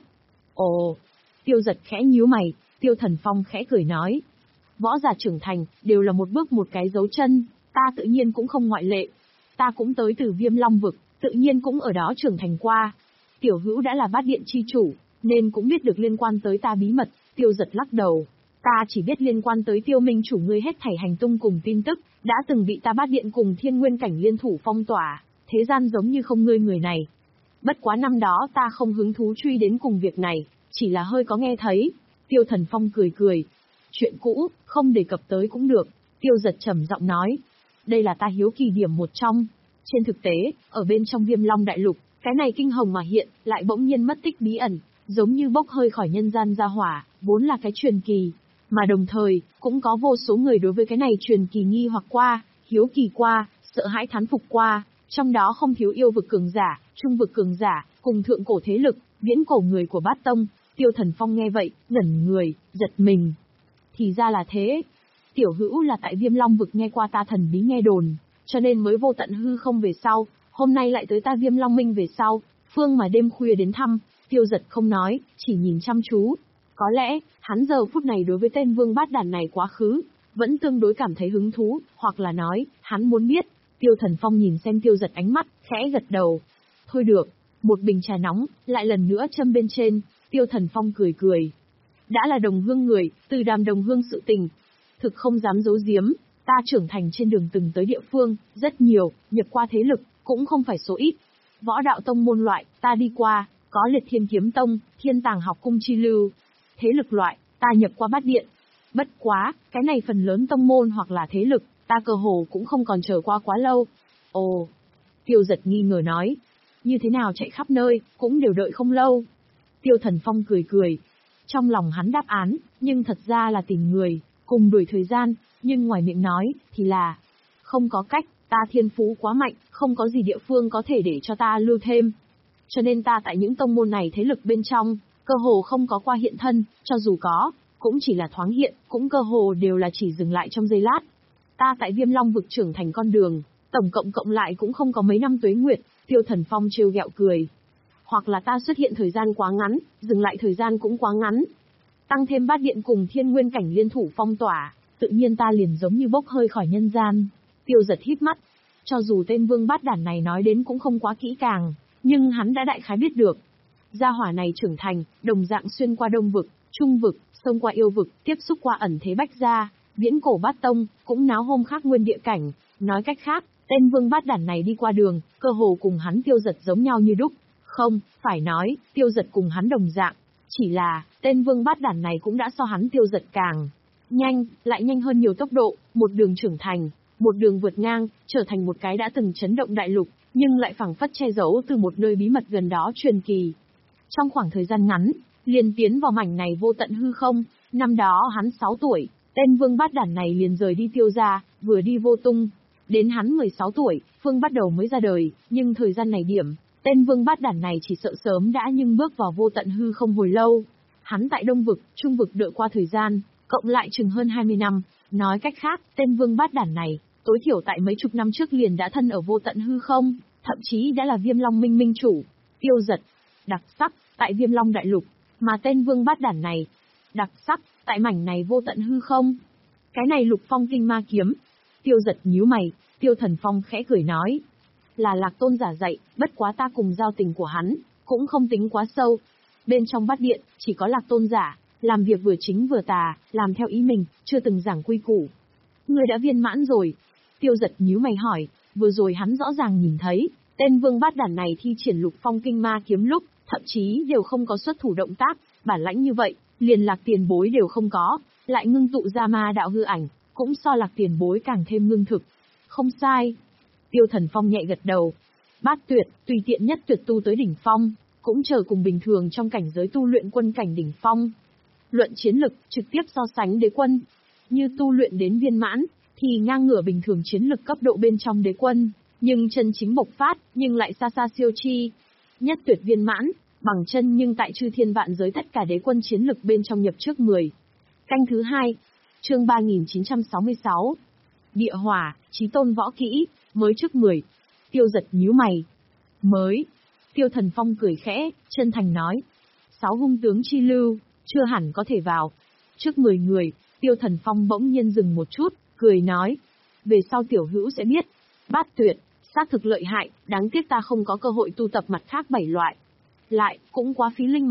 Ồ. Tiêu Giật khẽ nhíu mày, Tiêu Thần Phong khẽ cười nói. Võ giả trưởng thành, đều là một bước một cái dấu chân, ta tự nhiên cũng không ngoại lệ. Ta cũng tới từ Viêm Long Vực, tự nhiên cũng ở đó trưởng thành qua. Tiểu hữu đã là Bát điện chi chủ, nên cũng biết được liên quan tới ta bí mật. Tiêu Giật lắc đầu. Ta chỉ biết liên quan tới Tiêu Minh chủ ngươi hết thảy hành tung cùng tin tức, đã từng bị ta Bát Điện cùng Thiên Nguyên cảnh liên thủ phong tỏa, thế gian giống như không ngươi người này. Bất quá năm đó ta không hứng thú truy đến cùng việc này, chỉ là hơi có nghe thấy. Tiêu Thần Phong cười cười. Chuyện cũ, không đề cập tới cũng được. Tiêu Giật trầm giọng nói. Đây là ta hiếu kỳ điểm một trong. Trên thực tế, ở bên trong Viêm Long Đại Lục, cái này kinh hồng mà hiện, lại bỗng nhiên mất tích bí ẩn, giống như bốc hơi khỏi nhân gian ra hỏa, vốn là cái truyền kỳ. Mà đồng thời, cũng có vô số người đối với cái này truyền kỳ nghi hoặc qua, hiếu kỳ qua, sợ hãi thán phục qua, trong đó không thiếu yêu vực cường giả, trung vực cường giả, cùng thượng cổ thế lực, viễn cổ người của Bát Tông. Tiêu Thần Phong nghe vậy, ngẩn người, giật mình. Thì ra là thế. Tiểu hữu là tại Viêm Long vực nghe qua ta thần bí nghe đồn, cho nên mới vô tận hư không về sau, hôm nay lại tới ta Viêm Long Minh về sau, phương mà đêm khuya đến thăm. Tiêu Giật không nói, chỉ nhìn chăm chú. Có lẽ, hắn giờ phút này đối với tên vương bát đàn này quá khứ, vẫn tương đối cảm thấy hứng thú, hoặc là nói, hắn muốn biết. Tiêu Thần Phong nhìn xem Tiêu Giật ánh mắt, khẽ gật đầu. Thôi được, một bình trà nóng, lại lần nữa châm bên trên. Tiêu Thần Phong cười cười. Đã là đồng hương người, từ đàm đồng hương sự tình. Thực không dám giấu giếm, ta trưởng thành trên đường từng tới địa phương, rất nhiều, nhập qua thế lực, cũng không phải số ít. Võ đạo tông môn loại, ta đi qua, có Liệt Thiên Kiếm Tông, Thiên Tàng Học Cung chi lưu. Thế lực loại, ta nhập qua Bát Điện. Bất quá, cái này phần lớn tông môn hoặc là thế lực, ta cơ hồ cũng không còn chờ qua quá lâu. Ồ, Tiêu Giật nghi ngờ nói. Như thế nào chạy khắp nơi, cũng đều đợi không lâu. Tiêu Thần Phong cười cười. Trong lòng hắn đáp án, nhưng thật ra là tìm người, cùng đuổi thời gian, nhưng ngoài miệng nói, thì là không có cách, ta thiên phú quá mạnh, không có gì địa phương có thể để cho ta lưu thêm. Cho nên ta tại những tông môn này thế lực bên trong, cơ hồ không có qua hiện thân, cho dù có, cũng chỉ là thoáng hiện, cũng cơ hồ đều là chỉ dừng lại trong giây lát. Ta tại Viêm Long vực trưởng thành con đường, tổng cộng cộng lại cũng không có mấy năm tuế nguyệt. Tiêu Thần Phong trêu ghẹo cười. Hoặc là ta xuất hiện thời gian quá ngắn, dừng lại thời gian cũng quá ngắn. Tăng thêm Bát Điện cùng Thiên Nguyên cảnh liên thủ phong tỏa, tự nhiên ta liền giống như bốc hơi khỏi nhân gian. Tiêu Giật híp mắt. Cho dù tên vương bát đản này nói đến cũng không quá kỹ càng, nhưng hắn đã đại khái biết được. Gia hỏa này trưởng thành, đồng dạng xuyên qua Đông vực, Trung vực, xông qua yêu vực, tiếp xúc qua ẩn thế Bách gia, viễn cổ Bát Tông, cũng náo hôm khác nguyên địa cảnh. Nói cách khác, tên vương bát đản này đi qua đường, cơ hồ cùng hắn Tiêu Giật giống nhau như đúc. Không, phải nói, Tiêu Giật cùng hắn đồng dạng. Chỉ là, tên vương bát đản này cũng đã so hắn Tiêu Giật càng nhanh, lại nhanh hơn nhiều tốc độ, một đường trưởng thành, một đường vượt ngang, trở thành một cái đã từng chấn động đại lục, nhưng lại phảng phất che giấu từ một nơi bí mật gần đó truyền kỳ. Trong khoảng thời gian ngắn, liền tiến vào mảnh này vô tận hư không. Năm đó hắn sáu tuổi, tên vương bát đản này liền rời đi Tiêu gia, vừa đi vô tung. Đến hắn mười sáu tuổi, Phương bắt đầu mới ra đời, nhưng thời gian này điểm, tên vương bát đản này chỉ sợ sớm đã nhưng bước vào vô tận hư không hồi lâu. Hắn tại Đông vực, Trung vực đợi qua thời gian, cộng lại chừng hơn hai mươi năm. Nói cách khác, tên vương bát đản này, tối thiểu tại mấy chục năm trước liền đã thân ở vô tận hư không, thậm chí đã là Viêm Long Minh minh chủ. Tiêu Giật, đặc sắc, tại Viêm Long Đại Lục, mà tên vương bát đản này, đặc sắc, tại mảnh này vô tận hư không. Cái này Lục Phong Kinh Ma Kiếm. Tiêu Giật nhíu mày, Tiêu Thần Phong khẽ cười nói. Là Lạc Tôn giả dạy, bất quá ta cùng giao tình của hắn, cũng không tính quá sâu. Bên trong Bát Điện, chỉ có Lạc Tôn giả, làm việc vừa chính vừa tà, làm theo ý mình, chưa từng giảng quy củ. Ngươi đã viên mãn rồi. Tiêu Giật nhíu mày hỏi, vừa rồi hắn rõ ràng nhìn thấy, tên vương bát đản này thi triển Lục Phong Kinh Ma Kiếm lúc, thậm chí đều không có xuất thủ động tác, bản lãnh như vậy, liền Lạc tiền bối đều không có, lại ngưng tụ ra ma đạo hư ảnh, cũng so Lạc tiền bối càng thêm ngưng thực. Không sai. Tiêu Thần Phong nhẹ gật đầu. Bát tuyệt, tùy tiện nhất tuyệt tu tới đỉnh phong, cũng chờ cùng bình thường trong cảnh giới tu luyện quân cảnh đỉnh phong. Luận chiến lực, trực tiếp so sánh đế quân. Như tu luyện đến viên mãn, thì ngang ngửa bình thường chiến lực cấp độ bên trong đế quân, nhưng chân chính bộc phát, nhưng lại xa xa siêu chi. Nhất tuyệt viên mãn, bằng chân nhưng tại chư thiên vạn giới tất cả đế quân chiến lực bên trong nhập trước mười. Canh thứ hai, chương ba nghìn chín trăm sáu mươi sáu. Địa hỏa, chí tôn võ kỹ, mới trước mười. Tiêu Giật nhíu mày. Mới. Tiêu Thần Phong cười khẽ, chân thành nói. Sáu hung tướng chi lưu, chưa hẳn có thể vào. Trước mười người, Tiêu Thần Phong bỗng nhiên dừng một chút, cười nói. Về sau tiểu hữu sẽ biết. Bát tuyệt, xác thực lợi hại, đáng tiếc ta không có cơ hội tu tập mặt khác bảy loại. Lại, cũng quá phí linh mạch.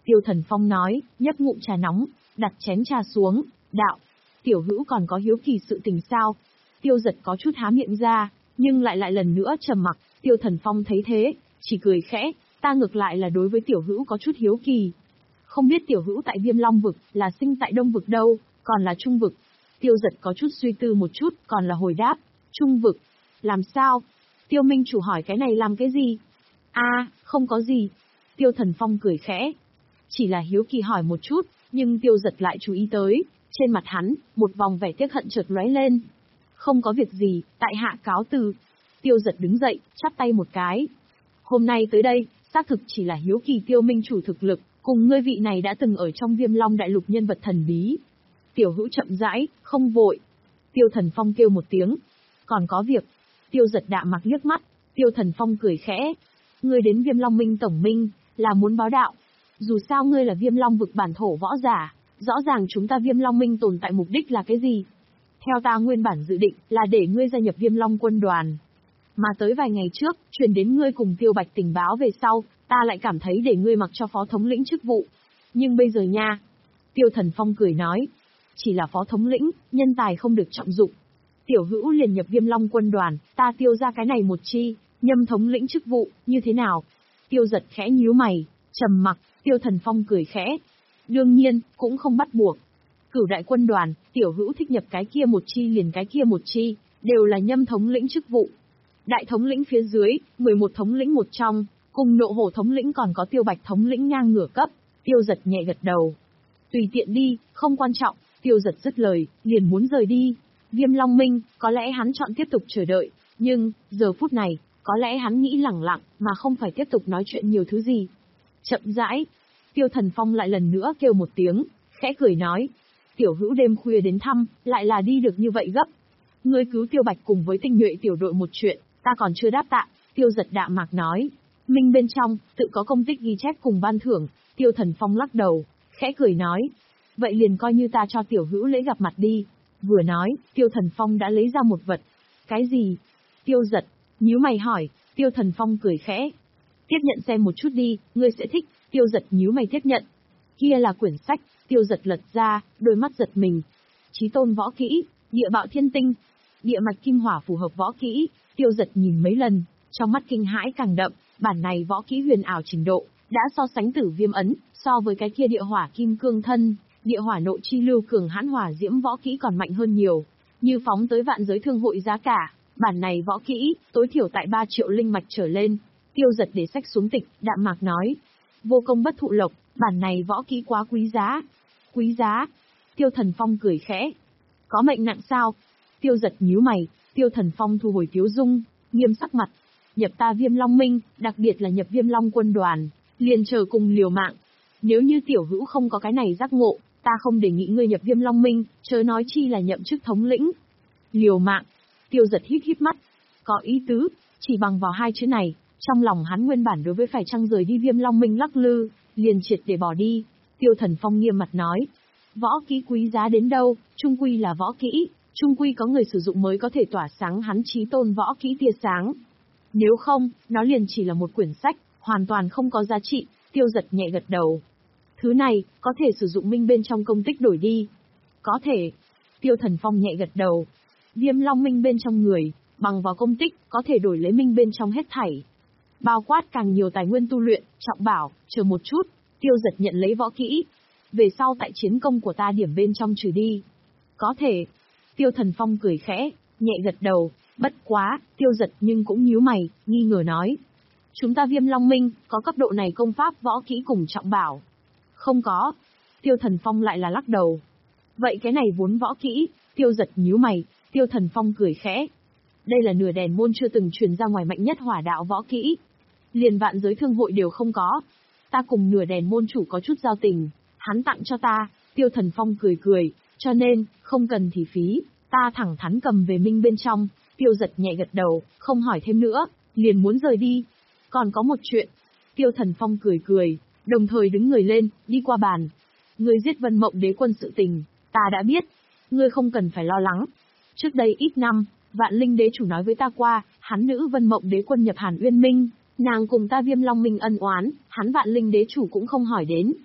Tiêu Thần Phong nói, nhấp ngụm trà nóng, đặt chén trà xuống, đạo. Tiểu hữu còn có hiếu kỳ sự tình sao? Tiêu Giật có chút há miệng ra, nhưng lại lại lần nữa trầm mặc. Tiêu Thần Phong thấy thế, chỉ cười khẽ, ta ngược lại là đối với tiểu hữu có chút hiếu kỳ. Không biết tiểu hữu tại Viêm Long vực, là sinh tại Đông vực đâu, còn là Trung vực. Tiêu Giật có chút suy tư một chút, còn là hồi đáp, Trung vực. Làm sao? Tiêu Minh chủ hỏi cái này làm cái gì? A, à, không có gì. Tiêu Thần Phong cười khẽ. Chỉ là hiếu kỳ hỏi một chút, nhưng Tiêu Giật lại chú ý tới, trên mặt hắn, một vòng vẻ tiếc hận chợt lóe lên. Không có việc gì, tại hạ cáo từ. Tiêu Giật đứng dậy, chắp tay một cái. Hôm nay tới đây, xác thực chỉ là hiếu kỳ Tiêu Minh chủ thực lực, cùng ngươi vị này đã từng ở trong Viêm Long đại lục nhân vật thần bí. Tiểu hữu chậm rãi, không vội. Tiêu Thần Phong kêu một tiếng. Còn có việc. Tiêu Giật đạm mặc liếc mắt, Tiêu Thần Phong cười khẽ. Ngươi đến Viêm Long Minh tổng minh, là muốn báo đạo. Dù sao ngươi là Viêm Long vực bản thổ võ giả, rõ ràng chúng ta Viêm Long Minh tồn tại mục đích là cái gì? Theo ta nguyên bản dự định là để ngươi gia nhập Viêm Long quân đoàn. Mà tới vài ngày trước, truyền đến ngươi cùng Tiêu Bạch tình báo về sau, ta lại cảm thấy để ngươi mặc cho phó thống lĩnh chức vụ. Nhưng bây giờ nha. Tiêu Thần Phong cười nói. Chỉ là phó thống lĩnh, nhân tài không được trọng dụng. Tiểu hữu liền nhập Viêm Long quân đoàn, ta tiêu ra cái này một chi, nhâm thống lĩnh chức vụ, như thế nào? Tiêu Giật khẽ nhíu mày, trầm mặc. Tiêu Thần Phong cười khẽ. Đương nhiên, cũng không bắt buộc. Cửu đại quân đoàn, tiểu hữu thích nhập cái kia một chi liền cái kia một chi, đều là nhâm thống lĩnh chức vụ. Đại thống lĩnh phía dưới, mười một thống lĩnh một trong, cùng nộ hổ thống lĩnh còn có Tiêu Bạch thống lĩnh ngang ngửa cấp. Tiêu Giật nhẹ gật đầu. Tùy tiện đi, không quan trọng. Tiêu Giật dứt lời, liền muốn rời đi. Viêm Long Minh, có lẽ hắn chọn tiếp tục chờ đợi, nhưng, giờ phút này, có lẽ hắn nghĩ lẳng lặng, mà không phải tiếp tục nói chuyện nhiều thứ gì. Chậm rãi, Tiêu Thần Phong lại lần nữa kêu một tiếng, khẽ cười nói. Tiểu hữu đêm khuya đến thăm, lại là đi được như vậy gấp. Ngươi cứu Tiêu Bạch cùng với tinh nhuệ tiểu đội một chuyện, ta còn chưa đáp tạ. Tiêu Giật đạm mạc nói. Minh bên trong, tự có công tích ghi chép cùng ban thưởng. Tiêu Thần Phong lắc đầu, khẽ cười nói. Vậy liền coi như ta cho tiểu hữu lễ gặp mặt đi. Vừa nói, Tiêu Thần Phong đã lấy ra một vật. Cái gì? Tiêu Giật, nhíu mày hỏi. Tiêu Thần Phong cười khẽ. Tiếp nhận xem một chút đi, ngươi sẽ thích. Tiêu Giật nhíu mày tiếp nhận. Kia là quyển sách. Tiêu Giật lật ra, đôi mắt giật mình. Chí tôn võ kỹ, địa bạo thiên tinh, địa mạch kim hỏa phù hợp võ kỹ. Tiêu Giật nhìn mấy lần, trong mắt kinh hãi càng đậm. Bản này võ kỹ huyền ảo trình độ, đã so sánh Tử Viêm ấn, so với cái kia địa hỏa kim cương thân, địa hỏa nộ chi lưu cường hãn hỏa diễm võ kỹ còn mạnh hơn nhiều. Như phóng tới vạn giới thương hội giá cả, bản này võ kỹ, tối thiểu tại ba triệu linh mạch trở lên. Tiêu Giật để sách xuống tịch, đạm mạc nói. Vô công bất thụ lộc, bản này võ kỹ quá quý giá. Quý giá? Tiêu Thần Phong cười khẽ. Có mệnh nặng sao? Tiêu Giật nhíu mày, Tiêu Thần Phong thu hồi tiếu dung, nghiêm sắc mặt. Nhập ta Viêm Long Minh, đặc biệt là nhập Viêm Long quân đoàn, liền chờ cùng liều mạng. Nếu như tiểu hữu không có cái này giác ngộ, ta không đề nghị ngươi nhập Viêm Long Minh, chớ nói chi là nhậm chức thống lĩnh. Liều mạng. Tiêu Giật híp híp mắt. Có ý tứ, chỉ bằng vào hai chữ này, trong lòng hắn nguyên bản đối với phải chăng rời đi Viêm Long Minh lắc lư, liền triệt để bỏ đi. Tiêu Thần Phong nghiêm mặt nói. Võ kỹ quý giá đến đâu, trung quy là võ kỹ, trung quy có người sử dụng mới có thể tỏa sáng hắn chí tôn võ kỹ tia sáng. Nếu không, nó liền chỉ là một quyển sách, hoàn toàn không có giá trị. Tiêu Giật nhẹ gật đầu. Thứ này, có thể sử dụng minh bên trong công tích đổi đi. Có thể. Tiêu Thần Phong nhẹ gật đầu. Viêm Long Minh bên trong người, bằng vào công tích, có thể đổi lấy minh bên trong hết thảy. Bao quát càng nhiều tài nguyên tu luyện, trọng bảo, chờ một chút. Tiêu Giật nhận lấy võ kỹ. Về sau tại chiến công của ta điểm bên trong trừ đi. Có thể. Tiêu Thần Phong cười khẽ, nhẹ gật đầu. Bất quá, Tiêu Giật nhưng cũng nhíu mày, nghi ngờ nói. Chúng ta Viêm Long Minh, có cấp độ này công pháp võ kỹ cùng trọng bảo. Không có. Tiêu Thần Phong lại là lắc đầu. Vậy cái này vốn võ kỹ. Tiêu Giật nhíu mày, Tiêu Thần Phong cười khẽ. Đây là nửa đèn môn chưa từng truyền ra ngoài mạnh nhất hỏa đạo võ kỹ. Liền vạn giới thương hội đều không có. Ta cùng nửa đèn môn chủ có chút giao tình, hắn tặng cho ta. Tiêu Thần Phong cười cười, cho nên, không cần thì phí, ta thẳng thắn cầm về minh bên trong. Tiêu Giật nhẹ gật đầu, không hỏi thêm nữa, liền muốn rời đi. Còn có một chuyện. Tiêu Thần Phong cười cười, đồng thời đứng người lên, đi qua bàn. Ngươi giết Vân Mộng Đế Quân sự tình, ta đã biết. Ngươi không cần phải lo lắng. Trước đây ít năm, Vạn Linh Đế chủ nói với ta qua, hắn nữ Vân Mộng Đế Quân nhập Hàn Uyên Minh, nàng cùng ta Viêm Long Minh ân oán, hắn Vạn Linh Đế chủ cũng không hỏi đến.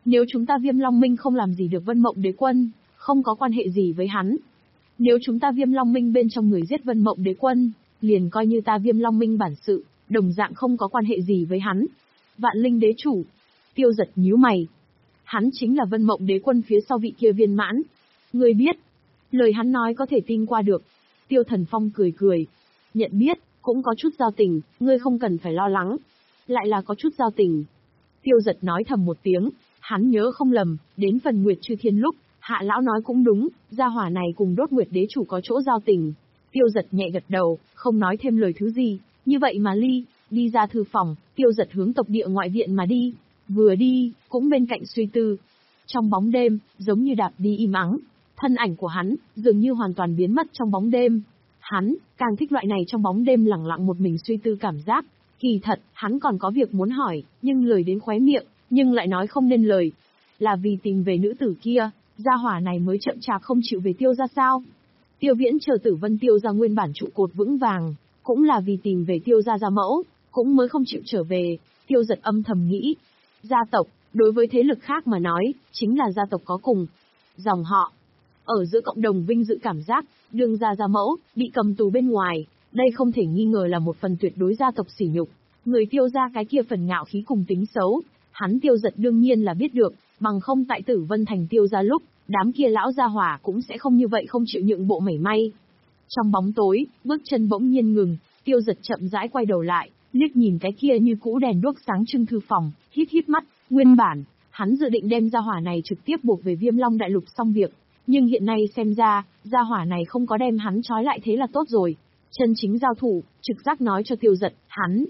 Nếu chúng ta Viêm Long Minh không làm gì được Vân Mộng Đế Quân, không có quan hệ gì với hắn. Nếu chúng ta Viêm Long Minh bên trong người giết Vân Mộng Đế Quân, liền coi như ta Viêm Long Minh bản sự, đồng dạng không có quan hệ gì với hắn. Vạn Linh Đế Chủ. Tiêu Giật nhíu mày. Hắn chính là Vân Mộng Đế Quân phía sau vị kia viên mãn. Ngươi biết. Lời hắn nói có thể tin qua được. Tiêu Thần Phong cười cười. Nhận biết, cũng có chút giao tình, ngươi không cần phải lo lắng. Lại là có chút giao tình. Tiêu Giật nói thầm một tiếng, hắn nhớ không lầm, đến phần Nguyệt Chư Thiên lúc, Hạ Lão nói cũng đúng, gia hỏa này cùng Đốt Nguyệt Đế Chủ có chỗ giao tình. Tiêu Giật nhẹ gật đầu, không nói thêm lời thứ gì, như vậy mà ly, đi ra thư phòng, Tiêu Giật hướng tộc địa ngoại viện mà đi. Vừa đi, cũng bên cạnh suy tư. Trong bóng đêm, giống như đạp đi im ắng, thân ảnh của hắn, dường như hoàn toàn biến mất trong bóng đêm. Hắn, càng thích loại này trong bóng đêm lặng lặng một mình suy tư cảm giác. Kỳ thật, hắn còn có việc muốn hỏi, nhưng lời đến khóe miệng, nhưng lại nói không nên lời. Là vì tìm về nữ tử kia, gia hỏa này mới chậm chạp không chịu về Tiêu ra sao? Tiêu Viễn chờ Tử Vân Tiêu ra nguyên bản trụ cột vững vàng, cũng là vì tìm về Tiêu gia gia mẫu, cũng mới không chịu trở về. Tiêu Giật âm thầm nghĩ. Gia tộc, đối với thế lực khác mà nói, chính là gia tộc có cùng dòng họ. Ở giữa cộng đồng vinh dự cảm giác, đương gia gia mẫu, bị cầm tù bên ngoài, đây không thể nghi ngờ là một phần tuyệt đối gia tộc sỉ nhục. Người Tiêu gia cái kia phần ngạo khí cùng tính xấu, hắn Tiêu Giật đương nhiên là biết được, bằng không tại Tử Vân Thành Tiêu gia lúc, đám kia lão gia hỏa cũng sẽ không như vậy không chịu nhượng bộ mảy may. Trong bóng tối, bước chân bỗng nhiên ngừng, Tiêu Giật chậm rãi quay đầu lại, liếc nhìn cái kia như cũ đèn đuốc sáng trưng thư phòng, hít hít mắt, nguyên bản, hắn dự định đem gia hỏa này trực tiếp buộc về Viêm Long Đại Lục xong việc, nhưng hiện nay xem ra, gia hỏa này không có đem hắn trói lại thế là tốt rồi. Chân chính giao thủ, trực giác nói cho Tiêu Giật, hắn.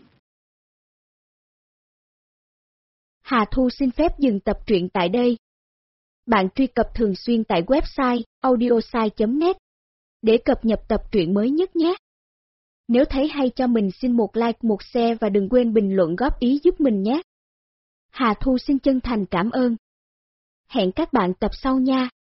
Hà Thu xin phép dừng tập truyện tại đây. Bạn truy cập thường xuyên tại website audiosai chấm net để cập nhật tập truyện mới nhất nhé. Nếu thấy hay cho mình xin một like, một share và đừng quên bình luận góp ý giúp mình nhé. Hà Thu xin chân thành cảm ơn. Hẹn các bạn tập sau nha.